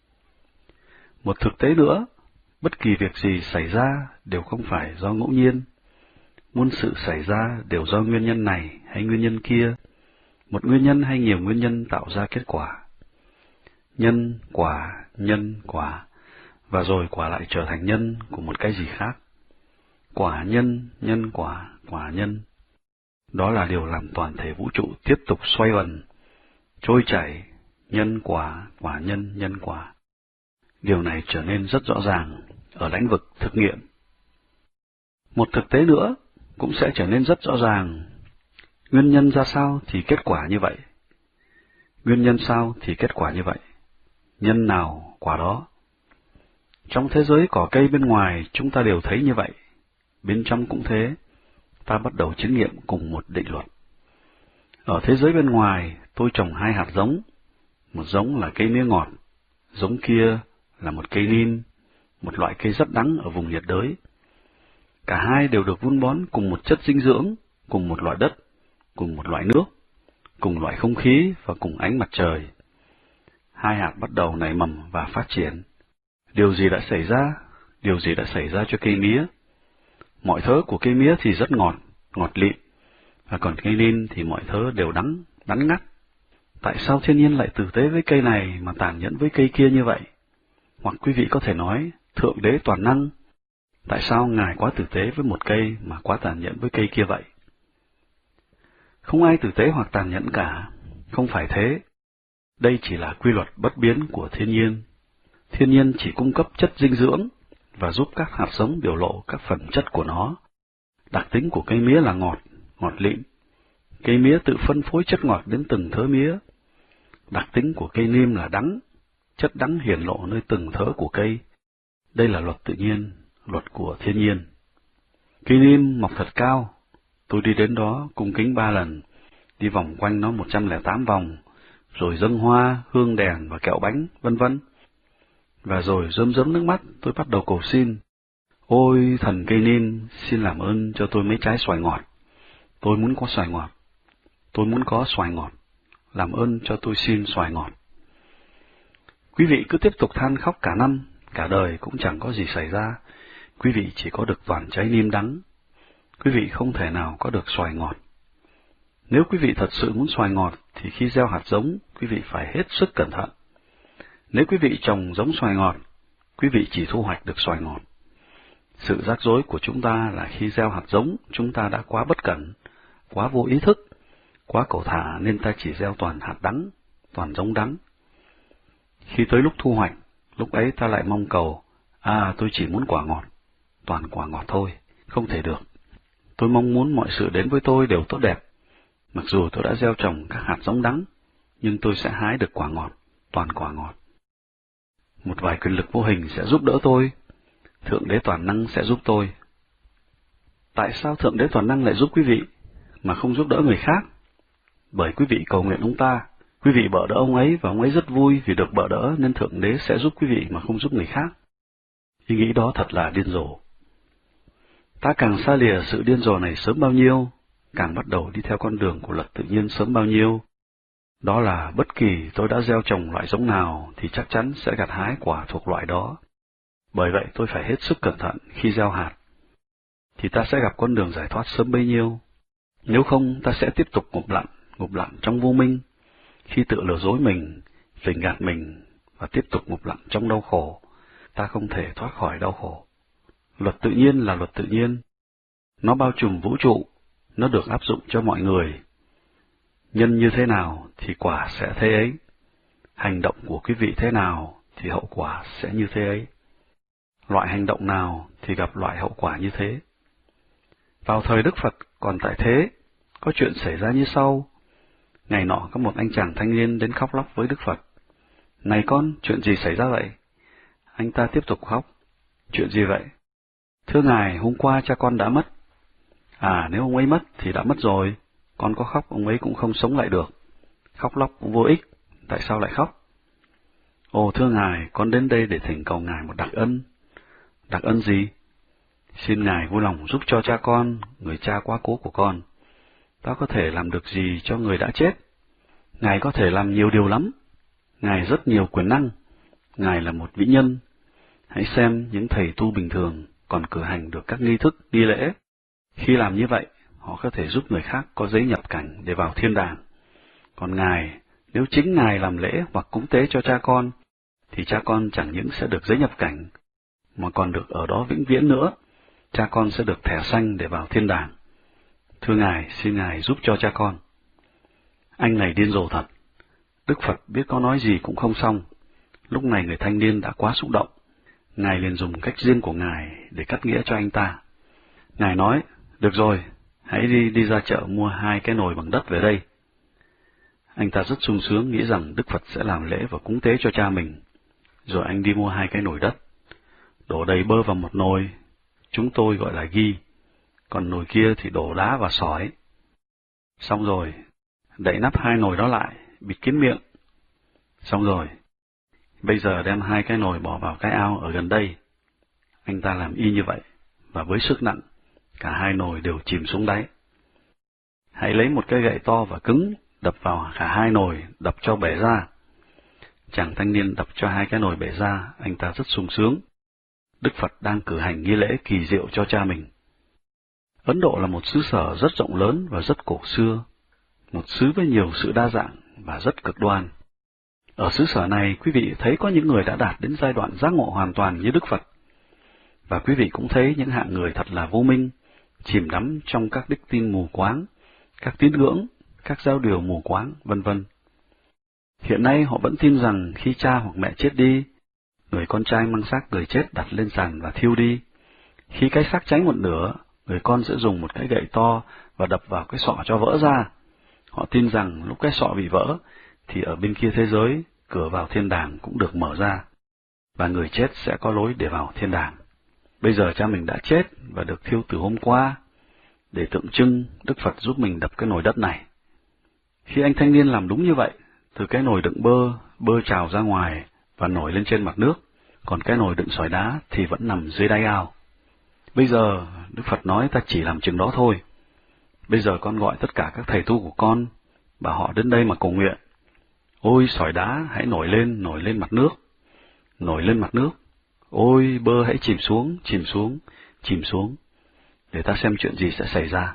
Speaker 1: Một thực tế nữa, bất kỳ việc gì xảy ra đều không phải do ngẫu nhiên. Muôn sự xảy ra đều do nguyên nhân này hay nguyên nhân kia, một nguyên nhân hay nhiều nguyên nhân tạo ra kết quả. Nhân, quả, nhân, quả, và rồi quả lại trở thành nhân của một cái gì khác. Quả nhân, nhân quả, quả nhân. Đó là điều làm toàn thể vũ trụ tiếp tục xoay vần, trôi chảy, nhân quả, quả nhân, nhân quả. Điều này trở nên rất rõ ràng ở lĩnh vực thực nghiệm. Một thực tế nữa cũng sẽ trở nên rất rõ ràng. Nguyên nhân ra sao thì kết quả như vậy. Nguyên nhân sao thì kết quả như vậy. Nhân nào, quả đó. Trong thế giới cỏ cây bên ngoài chúng ta đều thấy như vậy. Bên trong cũng thế. Ta bắt đầu chứng nghiệm cùng một định luật. Ở thế giới bên ngoài, tôi trồng hai hạt giống. Một giống là cây mía ngọt, giống kia là một cây nim, một loại cây rất đắng ở vùng nhiệt đới. Cả hai đều được vun bón cùng một chất dinh dưỡng, cùng một loại đất, cùng một loại nước, cùng loại không khí và cùng ánh mặt trời. hai hạt bắt đầu nảy mầm và phát triển. Điều gì đã xảy ra? Điều gì đã xảy ra cho cây mía? Mọi thớ của cây mía thì rất ngọt, ngọt lịm, và còn cây nin thì mọi thớ đều đắng, đắng ngắt. Tại sao thiên nhiên lại tử tế với cây này mà tàn nhẫn với cây kia như vậy? Hoặc quý vị có thể nói, Thượng Đế toàn năng, tại sao Ngài quá tử tế với một cây mà quá tàn nhẫn với cây kia vậy? Không ai tử tế hoặc tàn nhẫn cả, không phải thế. Đây chỉ là quy luật bất biến của thiên nhiên. Thiên nhiên chỉ cung cấp chất dinh dưỡng và giúp các hạt giống biểu lộ các phần chất của nó. Đặc tính của cây mía là ngọt, ngọt lịm. Cây mía tự phân phối chất ngọt đến từng thớ mía. Đặc tính của cây nim là đắng, chất đắng hiển lộ nơi từng thớ của cây. Đây là luật tự nhiên, luật của thiên nhiên. Cây nim mọc thật cao. Tôi đi đến đó cung kính ba lần, đi vòng quanh nó một trăm lẻ tám vòng, rồi dâng hoa, hương đèn và kẹo bánh, vân vân. Và rồi rơm rớm nước mắt, tôi bắt đầu cầu xin. Ôi thần cây nim, xin làm ơn cho tôi mấy trái xoài ngọt. Tôi muốn có xoài ngọt. Tôi muốn có xoài ngọt. Làm ơn cho tôi xin xoài ngọt. Quý vị cứ tiếp tục than khóc cả năm, cả đời cũng chẳng có gì xảy ra. Quý vị chỉ có được toàn trái nim đắng. Quý vị không thể nào có được xoài ngọt. Nếu quý vị thật sự muốn xoài ngọt, thì khi gieo hạt giống, quý vị phải hết sức cẩn thận. Nếu quý vị trồng giống xoài ngọt, quý vị chỉ thu hoạch được xoài ngọt. Sự rắc rối của chúng ta là khi gieo hạt giống, chúng ta đã quá bất cẩn, quá vô ý thức, quá cẩu thả nên ta chỉ gieo toàn hạt đắng, toàn giống đắng. Khi tới lúc thu hoạch, lúc ấy ta lại mong cầu, à tôi chỉ muốn quả ngọt, toàn quả ngọt thôi, không thể được. Tôi mong muốn mọi sự đến với tôi đều tốt đẹp. Mặc dù tôi đã gieo trồng các hạt giống đắng, nhưng tôi sẽ hái được quả ngọt, toàn quả ngọt. Một vài quyền lực vô hình sẽ giúp đỡ tôi. Thượng Đế toàn năng sẽ giúp tôi. Tại sao Thượng Đế toàn năng lại giúp quý vị, mà không giúp đỡ người khác? Bởi quý vị cầu nguyện ông ta, quý vị bợ đỡ ông ấy và ông ấy rất vui vì được bợ đỡ nên Thượng Đế sẽ giúp quý vị mà không giúp người khác. Ý nghĩ đó thật là điên rồ. Ta càng xa lìa sự điên rồ này sớm bao nhiêu, càng bắt đầu đi theo con đường của luật tự nhiên sớm bao nhiêu. Đó là bất kỳ tôi đã gieo trồng loại giống nào thì chắc chắn sẽ gặt hái quả thuộc loại đó. Bởi vậy tôi phải hết sức cẩn thận khi gieo hạt, thì ta sẽ gặp con đường giải thoát sớm bấy nhiêu. Nếu không, ta sẽ tiếp tục ngụp lặn, ngụp lặn trong vô minh, khi tự lừa dối mình, phỉnh gạt mình, và tiếp tục ngụp lặn trong đau khổ. Ta không thể thoát khỏi đau khổ. Luật tự nhiên là luật tự nhiên. Nó bao trùm vũ trụ, nó được áp dụng cho mọi người. Nhân như thế nào thì quả sẽ thế ấy. Hành động của quý vị thế nào thì hậu quả sẽ như thế ấy. Loại hành động nào thì gặp loại hậu quả như thế. Vào thời Đức Phật còn tại thế, có chuyện xảy ra như sau. Ngày nọ có một anh chàng thanh niên đến khóc lóc với Đức Phật. Này con, chuyện gì xảy ra vậy? Anh ta tiếp tục khóc. Chuyện gì vậy? Thưa Ngài, hôm qua cha con đã mất. À, nếu ông ấy mất thì đã mất rồi. Con có khóc, ông ấy cũng không sống lại được. Khóc lóc cũng vô ích. Tại sao lại khóc? Ồ, thưa Ngài, con đến đây để thỉnh cầu Ngài một đặc ân. Đặc ân gì? Xin Ngài vui lòng giúp cho cha con, người cha quá cố của con. Ta có thể làm được gì cho người đã chết? Ngài có thể làm nhiều điều lắm. Ngài rất nhiều quyền năng. Ngài là một vĩ nhân. Hãy xem những thầy tu bình thường còn cử hành được các nghi thức, nghi lễ. Khi làm như vậy, họ có thể giúp người khác có giấy nhập cảnh để vào thiên đàng. Còn Ngài, nếu chính Ngài làm lễ hoặc cúng tế cho cha con, thì cha con chẳng những sẽ được giấy nhập cảnh, mà còn được ở đó vĩnh viễn nữa. Cha con sẽ được thẻ xanh để vào thiên đàng. Thưa Ngài, xin Ngài giúp cho cha con. Anh này điên rồ thật. Đức Phật biết có nói gì cũng không xong. Lúc này người thanh niên đã quá xúc động. Ngài liền dùng cách riêng của Ngài để cắt nghĩa cho anh ta. Ngài nói, được rồi, hãy đi đi ra chợ mua hai cái nồi bằng đất về đây. Anh ta rất sung sướng nghĩ rằng Đức Phật sẽ làm lễ và cúng tế cho cha mình. Rồi anh đi mua hai cái nồi đất, đổ đầy bơ vào một nồi, chúng tôi gọi là ghi, còn nồi kia thì đổ đá và sỏi. Xong rồi, đậy nắp hai nồi đó lại, bịt kín miệng. Xong rồi, bây giờ đem hai cái nồi bỏ vào cái ao ở gần đây. Anh ta làm y như vậy, và với sức nặng, cả hai nồi đều chìm xuống đáy. Hãy lấy một cây gậy to và cứng, đập vào cả hai nồi, đập cho bể ra. Chàng thanh niên đập cho hai cái nồi bể ra, anh ta rất sung sướng. Đức Phật đang cử hành nghi lễ kỳ diệu cho cha mình. Ấn Độ là một xứ sở rất rộng lớn và rất cổ xưa, một xứ với nhiều sự đa dạng và rất cực đoan. Ở xứ sở này, quý vị thấy có những người đã đạt đến giai đoạn giác ngộ hoàn toàn như Đức Phật, và quý vị cũng thấy những hạng người thật là vô minh, chìm đắm trong các đức tin mù quáng, các tín ngưỡng, các giáo điều mù quáng, vân vân. Hiện nay họ vẫn tin rằng khi cha hoặc mẹ chết đi, người con trai mang xác người chết đặt lên sàn và thiêu đi. Khi cái xác cháy một nửa, người con sẽ dùng một cái gậy to và đập vào cái sọ cho vỡ ra. Họ tin rằng lúc cái sọ bị vỡ, thì ở bên kia thế giới, cửa vào thiên đàng cũng được mở ra, và người chết sẽ có lối để vào thiên đàng. Bây giờ cha mình đã chết và được thiêu từ hôm qua, để tượng trưng Đức Phật giúp mình đập cái nồi đất này. Khi anh thanh niên làm đúng như vậy, từ cái nồi đựng bơ, bơ trào ra ngoài và nổi lên trên mặt nước, còn cái nồi đựng sỏi đá thì vẫn nằm dưới đáy ao. Bây giờ, Đức Phật nói ta chỉ làm chừng đó thôi. Bây giờ con gọi tất cả các thầy tu của con, bảo họ đến đây mà cầu nguyện. Ôi sỏi đá hãy nổi lên, nổi lên mặt nước, nổi lên mặt nước. Ôi bơ hãy chìm xuống, chìm xuống, chìm xuống, để ta xem chuyện gì sẽ xảy ra.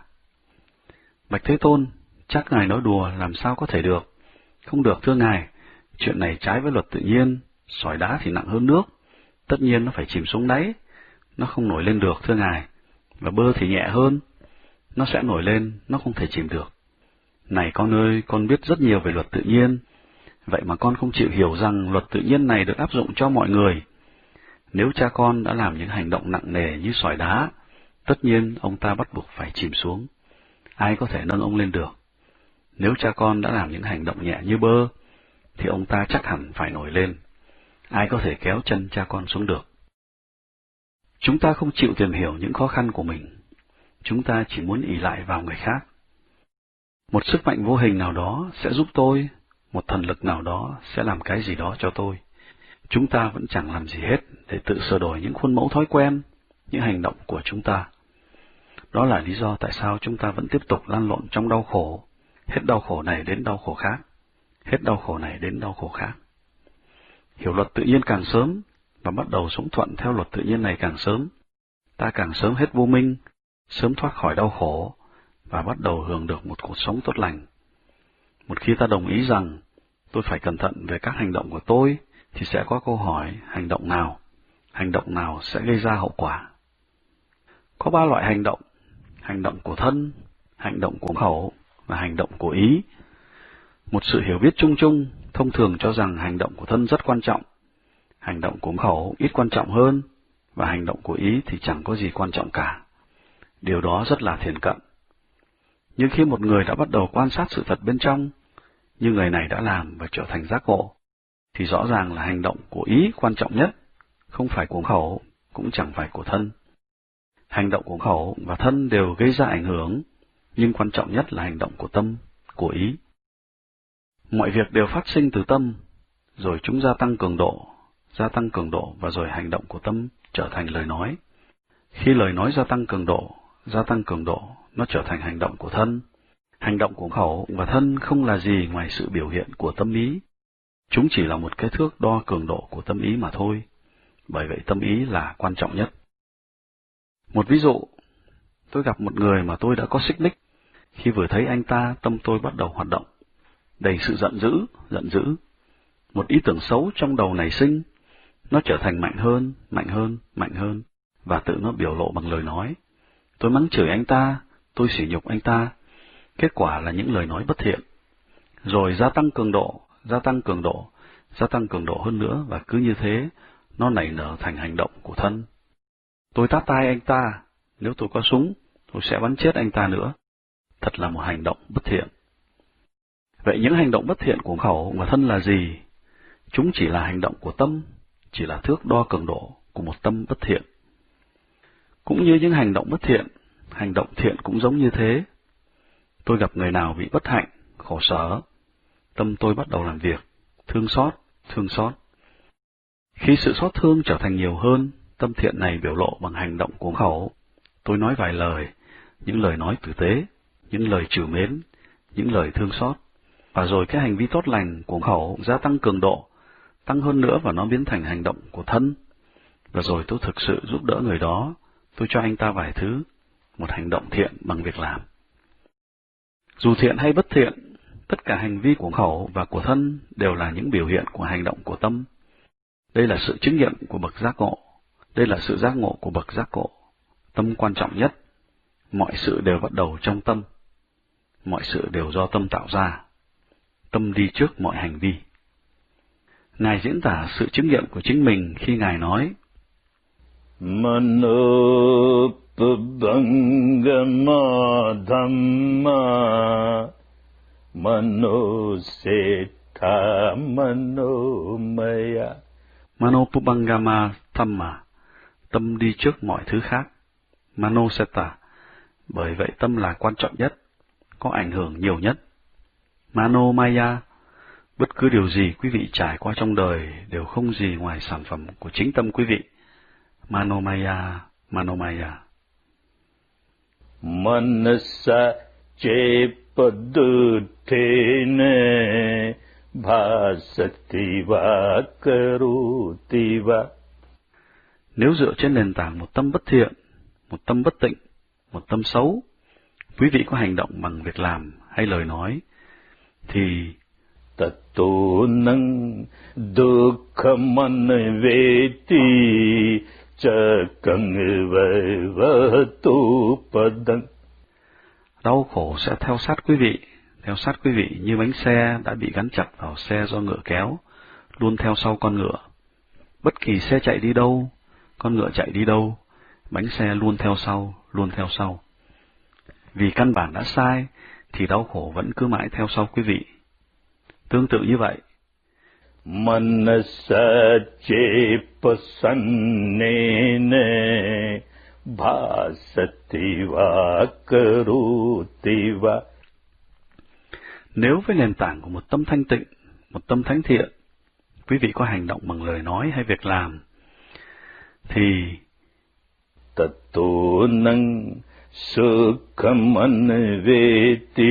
Speaker 1: Bạch Thế Tôn, chắc Ngài nói đùa làm sao có thể được. Không được thưa Ngài, chuyện này trái với luật tự nhiên, sỏi đá thì nặng hơn nước, tất nhiên nó phải chìm xuống đáy, nó không nổi lên được thưa Ngài, và bơ thì nhẹ hơn, nó sẽ nổi lên, nó không thể chìm được. Này con ơi, con biết rất nhiều về luật tự nhiên, vậy mà con không chịu hiểu rằng luật tự nhiên này được áp dụng cho mọi người. Nếu cha con đã làm những hành động nặng nề như sỏi đá, tất nhiên ông ta bắt buộc phải chìm xuống. Ai có thể nâng ông lên được? Nếu cha con đã làm những hành động nhẹ như bơ, thì ông ta chắc hẳn phải nổi lên. Ai có thể kéo chân cha con xuống được? Chúng ta không chịu tìm hiểu những khó khăn của mình. Chúng ta chỉ muốn ỷ lại vào người khác. Một sức mạnh vô hình nào đó sẽ giúp tôi, một thần lực nào đó sẽ làm cái gì đó cho tôi. Chúng ta vẫn chẳng làm gì hết để tự sửa đổi những khuôn mẫu thói quen, những hành động của chúng ta. Đó là lý do tại sao chúng ta vẫn tiếp tục lăn lộn trong đau khổ, hết đau khổ này đến đau khổ khác, hết đau khổ này đến đau khổ khác. Hiểu luật tự nhiên càng sớm, và bắt đầu sống thuận theo luật tự nhiên này càng sớm, ta càng sớm hết vô minh, sớm thoát khỏi đau khổ, và bắt đầu hưởng được một cuộc sống tốt lành. Một khi ta đồng ý rằng, tôi phải cẩn thận về các hành động của tôi, thì sẽ có câu hỏi, hành động nào? Hành động nào sẽ gây ra hậu quả? Có ba loại hành động: hành động của thân, hành động của khẩu và hành động của ý. Một sự hiểu biết chung chung thông thường cho rằng hành động của thân rất quan trọng, hành động của khẩu ít quan trọng hơn, và hành động của ý thì chẳng có gì quan trọng cả. Điều đó rất là thiển cận. Nhưng khi một người đã bắt đầu quan sát sự thật bên trong, như người này đã làm và trở thành giác ngộ, thì rõ ràng là hành động của ý quan trọng nhất, không phải của khẩu, cũng chẳng phải của thân. Hành động của khẩu và thân đều gây ra ảnh hưởng, nhưng quan trọng nhất là hành động của tâm, của ý. Mọi việc đều phát sinh từ tâm, rồi chúng gia tăng cường độ, gia tăng cường độ và rồi hành động của tâm trở thành lời nói. Khi lời nói gia tăng cường độ, gia tăng cường độ, nó trở thành hành động của thân. Hành động của khẩu và thân không là gì ngoài sự biểu hiện của tâm ý. Chúng chỉ là một cái thước đo cường độ của tâm ý mà thôi. Bởi vậy tâm ý là quan trọng nhất. Một ví dụ, tôi gặp một người mà tôi đã có xích mích. Khi vừa thấy anh ta, tâm tôi bắt đầu hoạt động, đầy sự giận dữ, giận dữ. Một ý tưởng xấu trong đầu nảy sinh, nó trở thành mạnh hơn, mạnh hơn, mạnh hơn, và tự nó biểu lộ bằng lời nói. Tôi mắng chửi anh ta, tôi sỉ nhục anh ta. Kết quả là những lời nói bất thiện. Rồi gia tăng cường độ, gia tăng cường độ, gia tăng cường độ hơn nữa, và cứ như thế, nó nảy nở thành hành động của thân. Tôi tát tai anh ta, nếu tôi có súng, tôi sẽ bắn chết anh ta nữa. Thật là một hành động bất thiện. Vậy những hành động bất thiện của khẩu và thân là gì? Chúng chỉ là hành động của tâm, chỉ là thước đo cường độ của một tâm bất thiện. Cũng như những hành động bất thiện, hành động thiện cũng giống như thế. Tôi gặp người nào bị bất hạnh, khổ sở, tâm tôi bắt đầu làm việc, thương xót, thương xót. Khi sự xót thương trở thành nhiều hơn, tâm thiện này biểu lộ bằng hành động của khẩu. Tôi nói vài lời, những lời nói tử tế, những lời trìu mến, những lời thương xót. Và rồi cái hành vi tốt lành của khẩu gia tăng cường độ, tăng hơn nữa và nó biến thành hành động của thân. Và rồi tôi thực sự giúp đỡ người đó, tôi cho anh ta vài thứ, một hành động thiện bằng việc làm. Dù thiện hay bất thiện, tất cả hành vi của khẩu và của thân đều là những biểu hiện của hành động của tâm. Đây là sự chứng nghiệm của bậc giác ngộ. Đây là sự giác ngộ của bậc giác ngộ. Tâm quan trọng nhất. Mọi sự đều bắt đầu trong tâm. Mọi sự đều do tâm tạo ra. Tâm đi trước mọi hành vi. Ngài diễn tả sự chứng nghiệm của chính mình khi Ngài nói:
Speaker 2: Manopabangama dhamma manoseta manomaya.
Speaker 1: Manopabangama dhamma, tâm đi trước mọi thứ khác. Manoseta, bởi vậy tâm là quan trọng nhất, có ảnh hưởng nhiều nhất. Manomaya, bất cứ điều gì quý vị trải qua trong đời đều không gì ngoài sản phẩm của chính tâm quý vị. Manomaya, Manomaya.
Speaker 2: Manasa chepadutene bhasativa karutiva.
Speaker 1: Nếu dựa trên nền tảng một tâm bất thiện, một tâm bất tịnh, một tâm xấu, quý vị có hành động bằng việc làm hay lời nói, thì
Speaker 2: Tatunang dukhamanveti chakang vavatu padang.
Speaker 1: đau khổ sẽ theo sát quý vị, theo sát quý vị như bánh xe đã bị gắn chặt vào xe do ngựa kéo, luôn theo sau con ngựa. Bất kỳ xe chạy đi đâu, con ngựa chạy đi đâu, bánh xe luôn theo sau, luôn theo sau. Vì căn bản đã sai, thì đau khổ vẫn cứ mãi theo sau quý vị. Tương tự như vậy,
Speaker 2: Manasa chepasannene bhasativa karutiva.
Speaker 1: nếu với nền tảng của một tâm thanh tịnh, một tâm thánh thiện, quý vị có hành động bằng lời nói hay việc làm, thì
Speaker 2: Tatunang sukhamanveti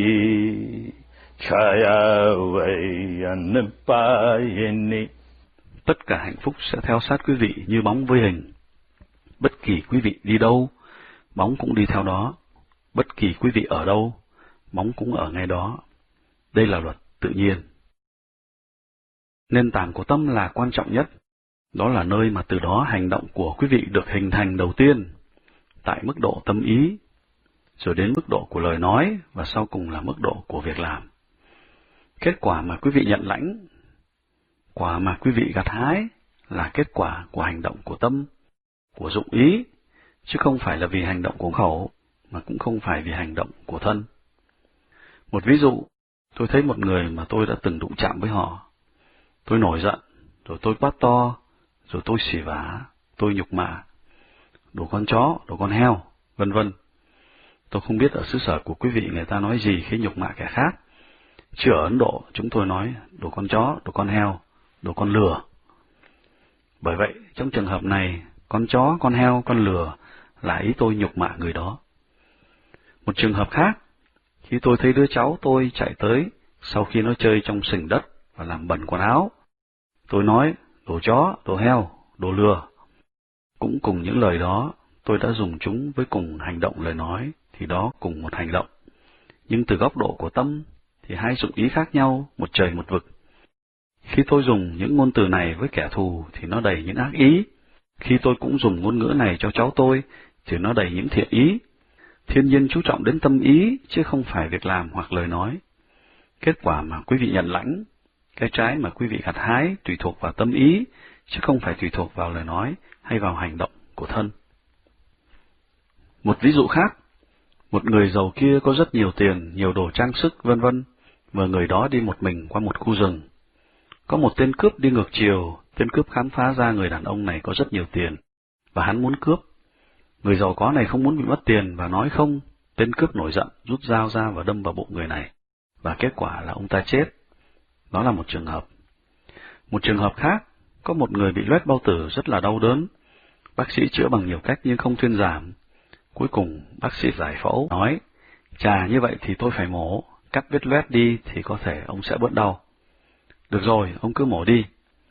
Speaker 2: chaya vayanapayani.
Speaker 1: tất cả hạnh phúc sẽ theo sát quý vị như bóng với hình. Bất kỳ quý vị đi đâu, bóng cũng đi theo đó. Bất kỳ quý vị ở đâu, bóng cũng ở ngay đó. Đây là luật tự nhiên. Nền tảng của tâm là quan trọng nhất. Đó là nơi mà từ đó hành động của quý vị được hình thành đầu tiên, tại mức độ tâm ý, rồi đến mức độ của lời nói, và sau cùng là mức độ của việc làm. Kết quả mà quý vị nhận lãnh, quả mà quý vị gặt hái, là kết quả của hành động của tâm, của dụng ý, chứ không phải là vì hành động của khẩu, mà cũng không phải vì hành động của thân. Một ví dụ, tôi thấy một người mà tôi đã từng đụng chạm với họ. Tôi nổi giận, rồi tôi quát to, rồi tôi xỉ vả, tôi nhục mạ, đồ con chó, đồ con heo, vân vân. Tôi không biết ở xứ sở của quý vị người ta nói gì khi nhục mạ kẻ khác. Chứ ở Ấn Độ chúng tôi nói đồ con chó, đồ con heo, đồ con lừa. Bởi vậy, trong trường hợp này, con chó, con heo, con lừa là ý tôi nhục mạ người đó. Một trường hợp khác, khi tôi thấy đứa cháu tôi chạy tới sau khi nó chơi trong sình đất và làm bẩn quần áo, tôi nói đồ chó, đồ heo, đồ lừa. Cũng cùng những lời đó, tôi đã dùng chúng với cùng hành động lời nói, thì đó cùng một hành động. Nhưng từ góc độ của tâm, thì hai dụng ý khác nhau, một trời một vực. Khi tôi dùng những ngôn từ này với kẻ thù, thì nó đầy những ác ý. Khi tôi cũng dùng ngôn ngữ này cho cháu tôi, thì nó đầy những thiện ý. Thiên nhiên chú trọng đến tâm ý, chứ không phải việc làm hoặc lời nói. Kết quả mà quý vị nhận lãnh, cái trái mà quý vị gặt hái tùy thuộc vào tâm ý, chứ không phải tùy thuộc vào lời nói hay vào hành động của thân. Một ví dụ khác, một người giàu kia có rất nhiều tiền, nhiều đồ trang sức, vân vân, và người đó đi một mình qua một khu rừng. Có một tên cướp đi ngược chiều, tên cướp khám phá ra người đàn ông này có rất nhiều tiền, và hắn muốn cướp. Người giàu có này không muốn bị mất tiền và nói không. Tên cướp nổi giận, rút dao ra và đâm vào bụng người này, và kết quả là ông ta chết. Đó là một trường hợp. Một trường hợp khác, có một người bị loét bao tử rất là đau đớn. Bác sĩ chữa bằng nhiều cách nhưng không thuyên giảm. Cuối cùng, bác sĩ giải phẫu, nói, chà như vậy thì tôi phải mổ, cắt vết loét đi thì có thể ông sẽ bớt đau. Được rồi, ông cứ mổ đi.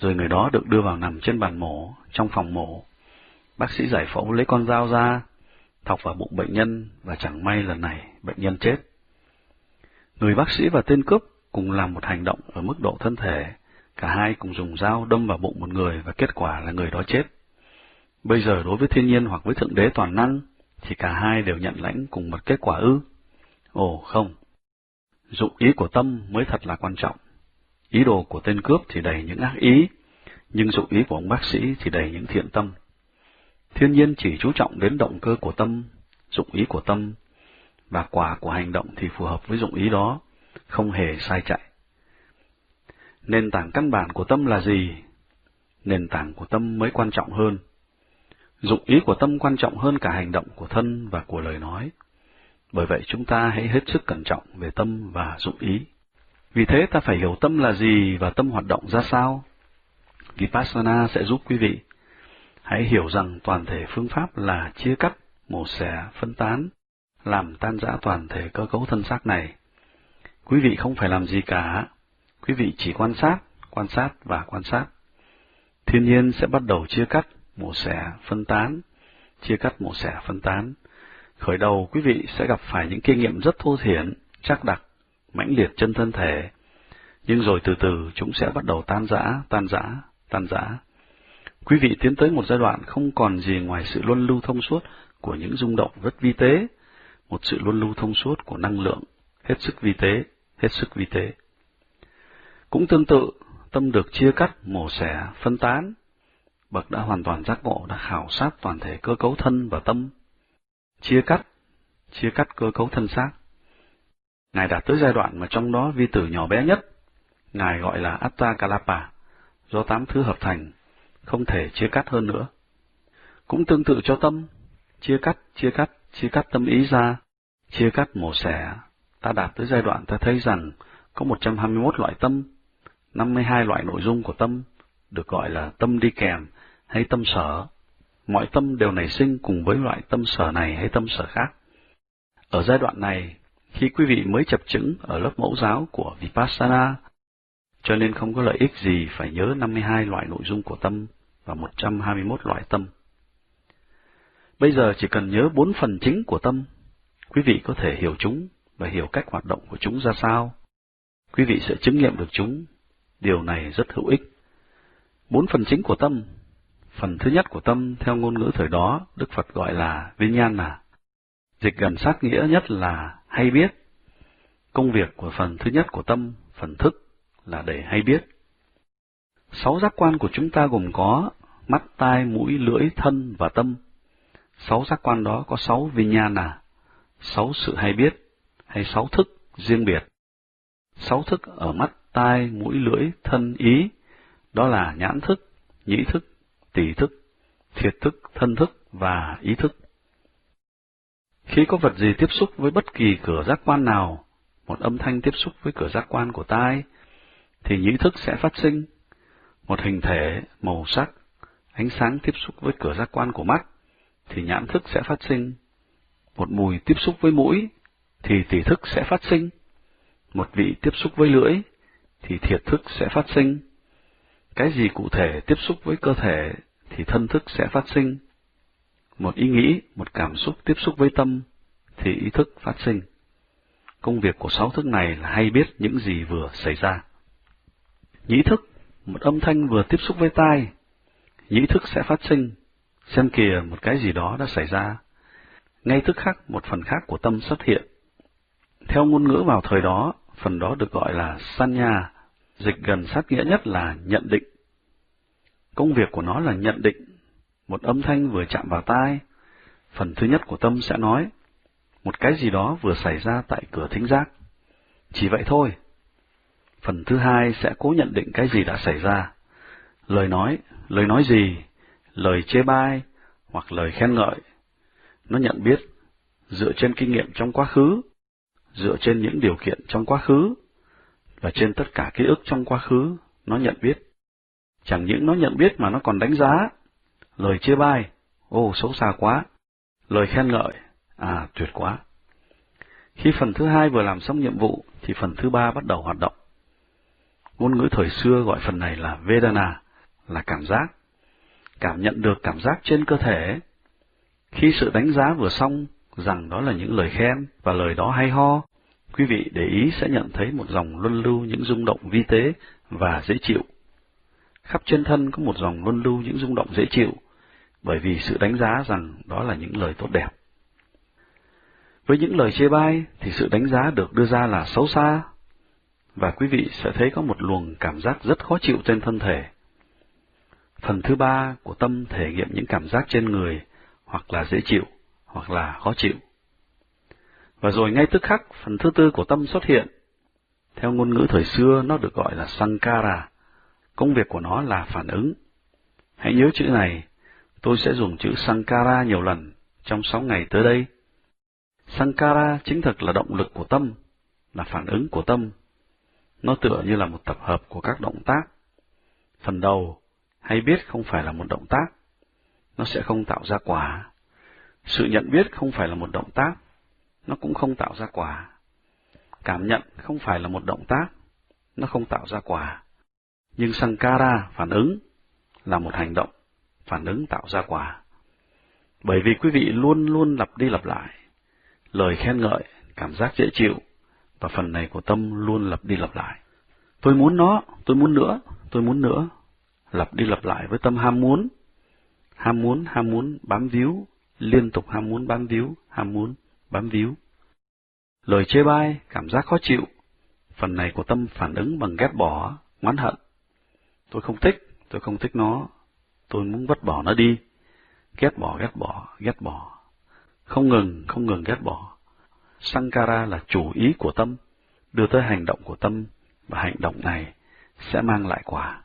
Speaker 1: rồi người đó được đưa vào nằm trên bàn mổ, trong phòng mổ. Bác sĩ giải phẫu lấy con dao ra, thọc vào bụng bệnh nhân, và chẳng may lần này bệnh nhân chết. Người bác sĩ và tên cướp cùng làm một hành động ở mức độ thân thể, cả hai cùng dùng dao đâm vào bụng một người và kết quả là người đó chết. Bây giờ đối với thiên nhiên hoặc với Thượng Đế toàn năng, thì cả hai đều nhận lãnh cùng một kết quả ư? Ồ không, dụng ý của tâm mới thật là quan trọng. Ý đồ của tên cướp thì đầy những ác ý, nhưng dụng ý của ông bác sĩ thì đầy những thiện tâm. Thiên nhiên chỉ chú trọng đến động cơ của tâm, dụng ý của tâm, và quả của hành động thì phù hợp với dụng ý đó, không hề sai chạy. Nền tảng căn bản của tâm là gì? Nền tảng của tâm mới quan trọng hơn. Dụng ý của tâm quan trọng hơn cả hành động của thân và của lời nói. Bởi vậy chúng ta hãy hết sức cẩn trọng về tâm và dụng ý. Vì thế ta phải hiểu tâm là gì và tâm hoạt động ra sao. Vipassana sẽ giúp quý vị hãy hiểu rằng toàn thể phương pháp là chia cắt, mổ xẻ, phân tán, làm tan rã toàn thể cơ cấu thân xác này. Quý vị không phải làm gì cả, quý vị chỉ quan sát, quan sát và quan sát. Thiên nhiên sẽ bắt đầu chia cắt, mổ xẻ, phân tán, chia cắt, mổ xẻ, phân tán. Khởi đầu quý vị sẽ gặp phải những kinh nghiệm rất thô thiển, trắc đặc, mãnh liệt trên thân thể, nhưng rồi từ từ chúng sẽ bắt đầu tan rã, tan rã, tan rã. Quý vị tiến tới một giai đoạn không còn gì ngoài sự luân lưu thông suốt của những rung động rất vi tế, một sự luân lưu thông suốt của năng lượng, hết sức vi tế, hết sức vi tế. Cũng tương tự, tâm được chia cắt, mổ xẻ, phân tán. Bậc đã hoàn toàn giác ngộ đã khảo sát toàn thể cơ cấu thân và tâm. Chia cắt, chia cắt cơ cấu thân xác. Ngài đạt tới giai đoạn mà trong đó vi tử nhỏ bé nhất, Ngài gọi là Atta Kalapa, do tám thứ hợp thành, không thể chia cắt hơn nữa. Cũng tương tự cho tâm, chia cắt, chia cắt, chia cắt tâm ý ra, chia cắt mổ xẻ. Ta đạt tới giai đoạn ta thấy rằng có một trăm hai mươi mốt loại tâm, năm mươi hai loại nội dung của tâm, được gọi là tâm đi kèm hay tâm sở. Mọi tâm đều nảy sinh cùng với loại tâm sở này hay tâm sở khác. Ở giai đoạn này, khi quý vị mới chập chững ở lớp mẫu giáo của Vipassana, cho nên không có lợi ích gì phải nhớ năm mươi hai loại nội dung của tâm và một trăm hai mươi mốt loại tâm. Bây giờ chỉ cần nhớ bốn phần chính của tâm, quý vị có thể hiểu chúng và hiểu cách hoạt động của chúng ra sao. Quý vị sẽ chứng nghiệm được chúng. Điều này rất hữu ích. Bốn phần chính của tâm. Phần thứ nhất của tâm theo ngôn ngữ thời đó, Đức Phật gọi là Vijnana. Dịch gần sát nghĩa nhất là hay biết. Công việc của phần thứ nhất của tâm, phần thức, là để hay biết. Sáu giác quan của chúng ta gồm có mắt, tai, mũi, lưỡi, thân và tâm. Sáu giác quan đó có sáu Vijnana, sáu sự hay biết, hay sáu thức riêng biệt. Sáu thức ở mắt, tai, mũi, lưỡi, thân, ý, đó là nhãn thức, nhĩ thức, tỷ thức, thiệt thức, thân thức và ý thức. Khi có vật gì tiếp xúc với bất kỳ cửa giác quan nào, một âm thanh tiếp xúc với cửa giác quan của tai, thì nhĩ thức sẽ phát sinh. Một hình thể, màu sắc, ánh sáng tiếp xúc với cửa giác quan của mắt, thì nhãn thức sẽ phát sinh. Một mùi tiếp xúc với mũi, thì tỷ thức sẽ phát sinh. Một vị tiếp xúc với lưỡi, thì thiệt thức sẽ phát sinh. Cái gì cụ thể tiếp xúc với cơ thể, thì thân thức sẽ phát sinh. Một ý nghĩ, một cảm xúc tiếp xúc với tâm, thì ý thức phát sinh. Công việc của sáu thức này là hay biết những gì vừa xảy ra. Nhĩ thức, một âm thanh vừa tiếp xúc với tai, nhĩ thức sẽ phát sinh. Xem kìa, một cái gì đó đã xảy ra. Ngay tức khắc, một phần khác của tâm xuất hiện. Theo ngôn ngữ vào thời đó, phần đó được gọi là Sanya, dịch gần sát nghĩa nhất là nhận định. Công việc của nó là nhận định. Một âm thanh vừa chạm vào tai, phần thứ nhất của tâm sẽ nói, một cái gì đó vừa xảy ra tại cửa thính giác. Chỉ vậy thôi. Phần thứ hai sẽ cố nhận định cái gì đã xảy ra. Lời nói, lời nói gì, lời chê bai, hoặc lời khen ngợi. Nó nhận biết, dựa trên kinh nghiệm trong quá khứ, dựa trên những điều kiện trong quá khứ, và trên tất cả ký ức trong quá khứ, nó nhận biết. Chẳng những nó nhận biết mà nó còn đánh giá. Lời chê bai, ô xấu xa quá. Lời khen ngợi, à tuyệt quá. Khi phần thứ hai vừa làm xong nhiệm vụ, thì phần thứ ba bắt đầu hoạt động. Ngôn ngữ thời xưa gọi phần này là Vedana, là cảm giác. Cảm nhận được cảm giác trên cơ thể. Khi sự đánh giá vừa xong rằng đó là những lời khen và lời đó hay ho, quý vị để ý sẽ nhận thấy một dòng luân lưu những rung động vi tế và dễ chịu. Khắp trên thân có một dòng luân lưu những rung động dễ chịu, bởi vì sự đánh giá rằng đó là những lời tốt đẹp. Với những lời chê bai thì sự đánh giá được đưa ra là xấu xa, và quý vị sẽ thấy có một luồng cảm giác rất khó chịu trên thân thể. Phần thứ ba của tâm thể nghiệm những cảm giác trên người, hoặc là dễ chịu, hoặc là khó chịu. Và rồi ngay tức khắc, phần thứ tư của tâm xuất hiện. Theo ngôn ngữ thời xưa, nó được gọi là Sankara. Công việc của nó là phản ứng. Hãy nhớ chữ này, tôi sẽ dùng chữ Sankara nhiều lần trong sáu ngày tới đây. Sankara chính thực là động lực của tâm, là phản ứng của tâm. Nó tựa như là một tập hợp của các động tác. Phần đầu, hay biết không phải là một động tác, nó sẽ không tạo ra quả. Sự nhận biết không phải là một động tác, nó cũng không tạo ra quả. Cảm nhận không phải là một động tác, nó không tạo ra quả. Nhưng Sankara, phản ứng, là một hành động, phản ứng tạo ra quả. Bởi vì quý vị luôn luôn lặp đi lặp lại, lời khen ngợi, cảm giác dễ chịu, và phần này của tâm luôn lặp đi lặp lại. Tôi muốn nó, tôi muốn nữa, tôi muốn nữa, lặp đi lặp lại với tâm ham muốn. Ham muốn, ham muốn, bám víu, liên tục ham muốn, bám víu, ham muốn, bám víu. Lời chê bai, cảm giác khó chịu, phần này của tâm phản ứng bằng ghét bỏ, oán hận. Tôi không thích, tôi không thích nó, tôi muốn vứt bỏ nó đi. Ghét bỏ, ghét bỏ, ghét bỏ. Không ngừng, không ngừng ghét bỏ. Sankara là chủ ý của tâm, đưa tới hành động của tâm, và hành động này sẽ mang lại quả.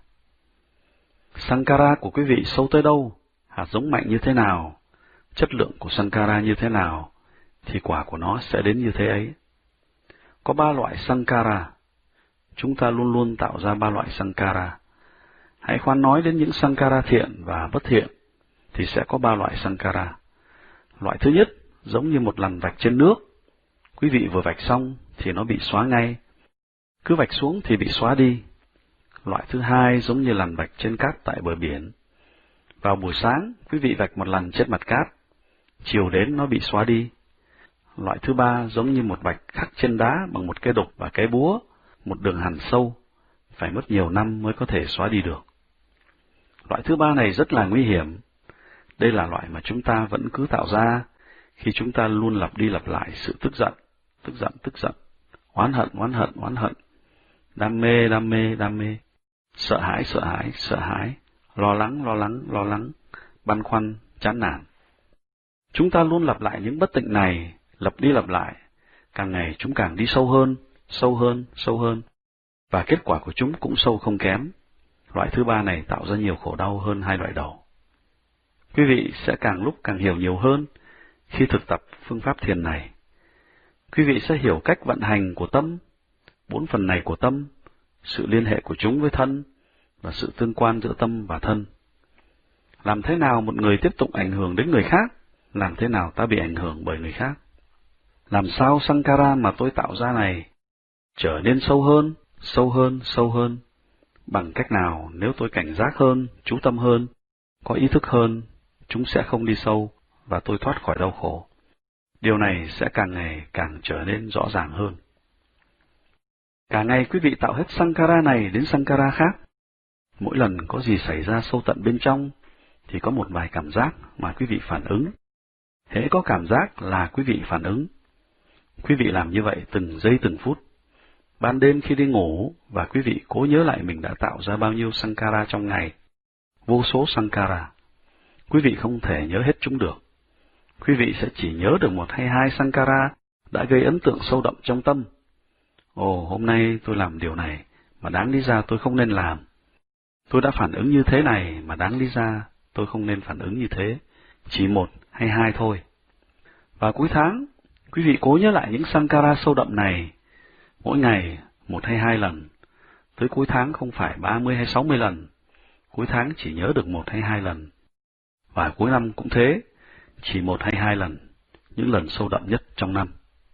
Speaker 1: Sankara của quý vị sâu tới đâu, hạt giống mạnh như thế nào, chất lượng của Sankara như thế nào, thì quả của nó sẽ đến như thế ấy. Có ba loại Sankara. Chúng ta luôn luôn tạo ra ba loại Sankara. Hãy khoan nói đến những Sankara thiện và bất thiện, thì sẽ có ba loại Sankara. Loại thứ nhất, giống như một lằn vạch trên nước. Quý vị vừa vạch xong thì nó bị xóa ngay. Cứ vạch xuống thì bị xóa đi. Loại thứ hai giống như lằn vạch trên cát tại bờ biển. Vào buổi sáng, quý vị vạch một lần trên mặt cát. Chiều đến nó bị xóa đi. Loại thứ ba giống như một vạch khắc trên đá bằng một cái đục và cái búa, một đường hằn sâu, phải mất nhiều năm mới có thể xóa đi được. Loại thứ ba này rất là nguy hiểm. Đây là loại mà chúng ta vẫn cứ tạo ra khi chúng ta luôn lặp đi lặp lại sự tức giận, tức giận, tức giận, oán hận, oán hận, oán hận, đam mê, đam mê, đam mê, sợ hãi, sợ hãi, sợ hãi, lo lắng, lo lắng, lo lắng, băn khoăn, chán nản. Chúng ta luôn lặp lại những bất tịnh này, lặp đi lặp lại, càng ngày chúng càng đi sâu hơn, sâu hơn, sâu hơn, và kết quả của chúng cũng sâu không kém. Loại thứ ba này tạo ra nhiều khổ đau hơn hai loại đầu. Quý vị sẽ càng lúc càng hiểu nhiều hơn khi thực tập phương pháp thiền này. Quý vị sẽ hiểu cách vận hành của tâm, bốn phần này của tâm, sự liên hệ của chúng với thân, và sự tương quan giữa tâm và thân. Làm thế nào một người tiếp tục ảnh hưởng đến người khác? Làm thế nào ta bị ảnh hưởng bởi người khác? Làm sao Sankara mà tôi tạo ra này trở nên sâu hơn, sâu hơn, sâu hơn? Bằng cách nào nếu tôi cảnh giác hơn, chú tâm hơn, có ý thức hơn, chúng sẽ không đi sâu và tôi thoát khỏi đau khổ. Điều này sẽ càng ngày càng trở nên rõ ràng hơn. Cả ngày quý vị tạo hết Sankara này đến Sankara khác. Mỗi lần có gì xảy ra sâu tận bên trong, thì có một vài cảm giác mà quý vị phản ứng. Hễ có cảm giác là quý vị phản ứng. Quý vị làm như vậy từng giây từng phút. Ban đêm khi đi ngủ, và quý vị cố nhớ lại mình đã tạo ra bao nhiêu Sankara trong ngày. Vô số Sankara. Quý vị không thể nhớ hết chúng được. Quý vị sẽ chỉ nhớ được một hay hai Sankara đã gây ấn tượng sâu đậm trong tâm. Ồ, hôm nay tôi làm điều này, mà đáng lý ra tôi không nên làm. Tôi đã phản ứng như thế này, mà đáng lý ra tôi không nên phản ứng như thế. Chỉ một hay hai thôi. Và cuối tháng, quý vị cố nhớ lại những Sankara sâu đậm này, mỗi ngày một hay hai lần. Tới cuối tháng không phải ba mươi hay sáu mươi lần. Cuối tháng chỉ nhớ được một hay hai lần. Và cuối năm cũng thế, chỉ một hay hai lần, những lần sâu đậm nhất trong năm.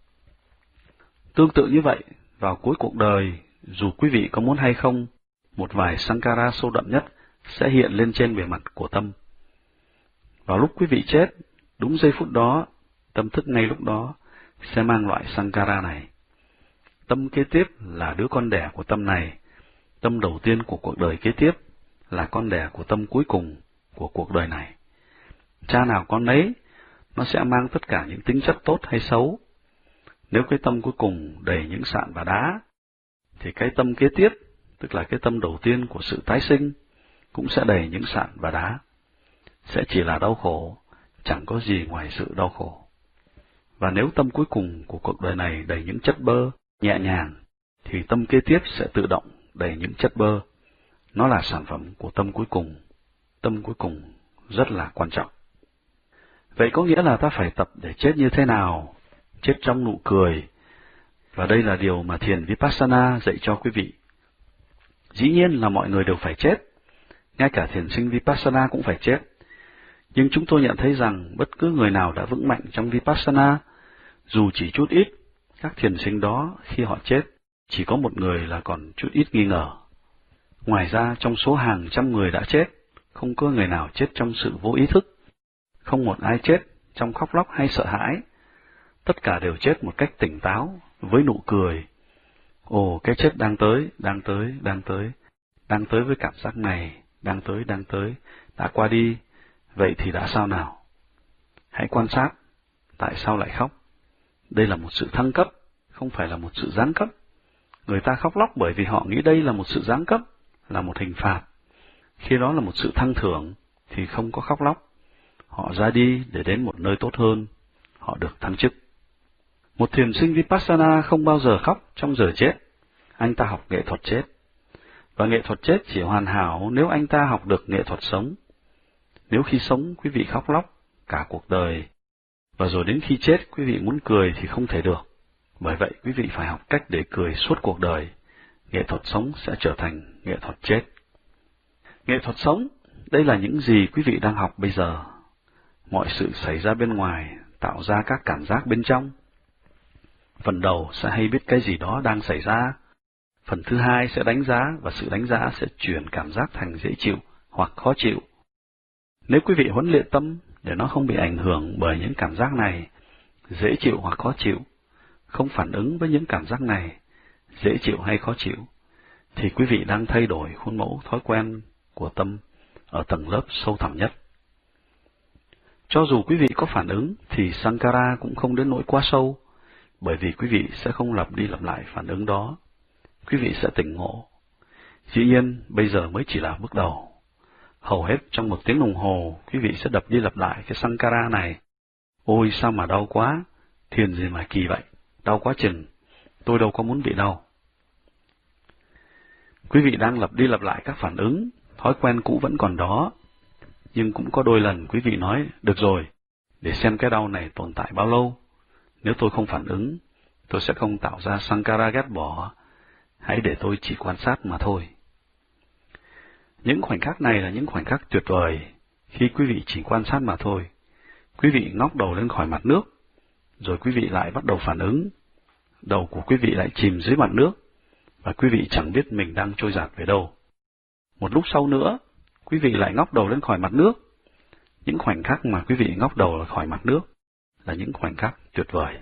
Speaker 1: Tương tự như vậy, vào cuối cuộc đời, dù quý vị có muốn hay không, một vài Sankara sâu đậm nhất sẽ hiện lên trên bề mặt của tâm. Vào lúc quý vị chết, đúng giây phút đó, tâm thức ngay lúc đó sẽ mang loại Sankara này. Tâm kế tiếp là đứa con đẻ của tâm này. Tâm đầu tiên của cuộc đời kế tiếp là con đẻ của tâm cuối cùng của cuộc đời này. Cha nào con nấy, nó sẽ mang tất cả những tính chất tốt hay xấu. Nếu cái tâm cuối cùng đầy những sạn và đá, thì cái tâm kế tiếp, tức là cái tâm đầu tiên của sự tái sinh, cũng sẽ đầy những sạn và đá. Sẽ chỉ là đau khổ, chẳng có gì ngoài sự đau khổ. Và nếu tâm cuối cùng của cuộc đời này đầy những chất bơ, nhẹ nhàng, thì tâm kế tiếp sẽ tự động đầy những chất bơ. Nó là sản phẩm của tâm cuối cùng. Tâm cuối cùng rất là quan trọng. Vậy có nghĩa là ta phải tập để chết như thế nào? Chết trong nụ cười. Và đây là điều mà thiền Vipassana dạy cho quý vị. Dĩ nhiên là mọi người đều phải chết. Ngay cả thiền sinh Vipassana cũng phải chết. Nhưng chúng tôi nhận thấy rằng bất cứ người nào đã vững mạnh trong Vipassana, dù chỉ chút ít, các thiền sinh đó khi họ chết, chỉ có một người là còn chút ít nghi ngờ. Ngoài ra, trong số hàng trăm người đã chết, không có người nào chết trong sự vô ý thức. Không một ai chết trong khóc lóc hay sợ hãi. Tất cả đều chết một cách tỉnh táo, với nụ cười. Ồ, cái chết đang tới, đang tới, đang tới, đang tới với cảm giác này, đang tới, đang tới, đã qua đi, vậy thì đã sao nào? Hãy quan sát, tại sao lại khóc? Đây là một sự thăng cấp, không phải là một sự giáng cấp. Người ta khóc lóc bởi vì họ nghĩ đây là một sự giáng cấp, là một hình phạt. Khi đó là một sự thăng thưởng, thì không có khóc lóc. Họ ra đi để đến một nơi tốt hơn, họ được thăng chức. Một thiền sinh Vipassana không bao giờ khóc trong giờ chết. Anh ta học nghệ thuật chết. Và nghệ thuật chết chỉ hoàn hảo nếu anh ta học được nghệ thuật sống. Nếu khi sống quý vị khóc lóc cả cuộc đời, và rồi đến khi chết quý vị muốn cười thì không thể được. Bởi vậy quý vị phải học cách để cười suốt cuộc đời. Nghệ thuật sống sẽ trở thành nghệ thuật chết. Nghệ thuật sống, đây là những gì quý vị đang học bây giờ. Mọi sự xảy ra bên ngoài tạo ra các cảm giác bên trong. Phần đầu sẽ hay biết cái gì đó đang xảy ra. Phần thứ hai sẽ đánh giá, và sự đánh giá sẽ chuyển cảm giác thành dễ chịu hoặc khó chịu. Nếu quý vị huấn luyện tâm để nó không bị ảnh hưởng bởi những cảm giác này, dễ chịu hoặc khó chịu, không phản ứng với những cảm giác này, dễ chịu hay khó chịu, thì quý vị đang thay đổi khuôn mẫu thói quen của tâm ở tầng lớp sâu thẳm nhất. Cho dù quý vị có phản ứng, thì Sankara cũng không đến nỗi quá sâu, bởi vì quý vị sẽ không lặp đi lặp lại phản ứng đó. Quý vị sẽ tỉnh ngộ. Dĩ nhiên, bây giờ mới chỉ là bước đầu. Hầu hết trong một tiếng đồng hồ, quý vị sẽ đập đi lặp lại cái Sankara này. Ôi sao mà đau quá, thiền gì mà kỳ vậy, đau quá chừng, tôi đâu có muốn bị đau. Quý vị đang lặp đi lặp lại các phản ứng, thói quen cũ vẫn còn đó. Nhưng cũng có đôi lần quý vị nói, được rồi, để xem cái đau này tồn tại bao lâu. Nếu tôi không phản ứng, tôi sẽ không tạo ra Sankara ghét bỏ. Hãy để tôi chỉ quan sát mà thôi. Những khoảnh khắc này là những khoảnh khắc tuyệt vời, khi quý vị chỉ quan sát mà thôi. Quý vị ngóc đầu lên khỏi mặt nước, rồi quý vị lại bắt đầu phản ứng. Đầu của quý vị lại chìm dưới mặt nước, và quý vị chẳng biết mình đang trôi dạt về đâu. Một lúc sau nữa, quý vị lại ngóc đầu lên khỏi mặt nước. Những khoảnh khắc mà quý vị ngóc đầu lên khỏi mặt nước là những khoảnh khắc tuyệt vời.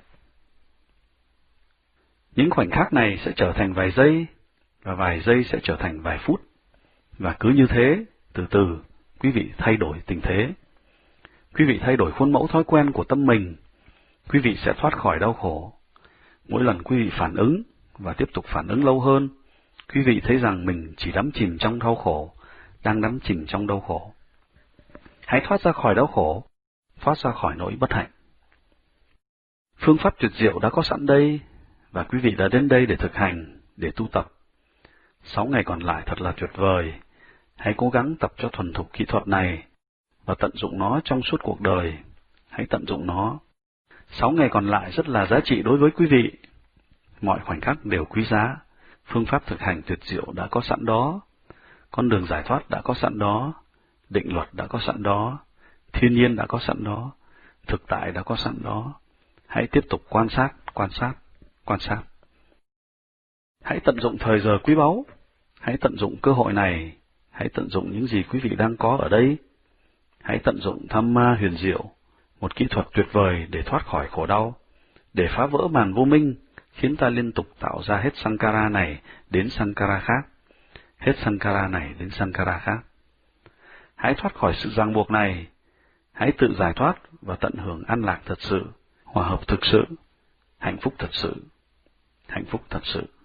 Speaker 1: Những khoảnh khắc này sẽ trở thành vài giây, và vài giây sẽ trở thành vài phút. Và cứ như thế, từ từ, quý vị thay đổi tình thế. Quý vị thay đổi khuôn mẫu thói quen của tâm mình. Quý vị sẽ thoát khỏi đau khổ. Mỗi lần quý vị phản ứng, và tiếp tục phản ứng lâu hơn, quý vị thấy rằng mình chỉ đắm chìm trong đau khổ, đang đắm chìm trong đau khổ. Hãy thoát ra khỏi đau khổ, thoát ra khỏi nỗi bất hạnh. Phương pháp tuyệt diệu đã có sẵn đây, và quý vị đã đến đây để thực hành, để tu tập. Sáu ngày còn lại thật là tuyệt vời. Hãy cố gắng tập cho thuần thục kỹ thuật này, và tận dụng nó trong suốt cuộc đời. Hãy tận dụng nó. Sáu ngày còn lại rất là giá trị đối với quý vị. Mọi khoảnh khắc đều quý giá. Phương pháp thực hành tuyệt diệu đã có sẵn đó. Con đường giải thoát đã có sẵn đó. Định luật đã có sẵn đó. Thiên nhiên đã có sẵn đó. Thực tại đã có sẵn đó. Hãy tiếp tục quan sát, quan sát, quan sát. Hãy tận dụng thời giờ quý báu. Hãy tận dụng cơ hội này Hãy tận dụng những gì quý vị đang có ở đây. Hãy tận dụng tham ma huyền diệu, một kỹ thuật tuyệt vời để thoát khỏi khổ đau, để phá vỡ màn vô minh, khiến ta liên tục tạo ra hết Sankara này đến Sankara khác, hết Sankara này đến Sankara khác. Hãy thoát khỏi sự ràng buộc này, hãy tự giải thoát và tận hưởng an lạc thật sự, hòa hợp thực sự, hạnh phúc thật sự, hạnh phúc thật sự.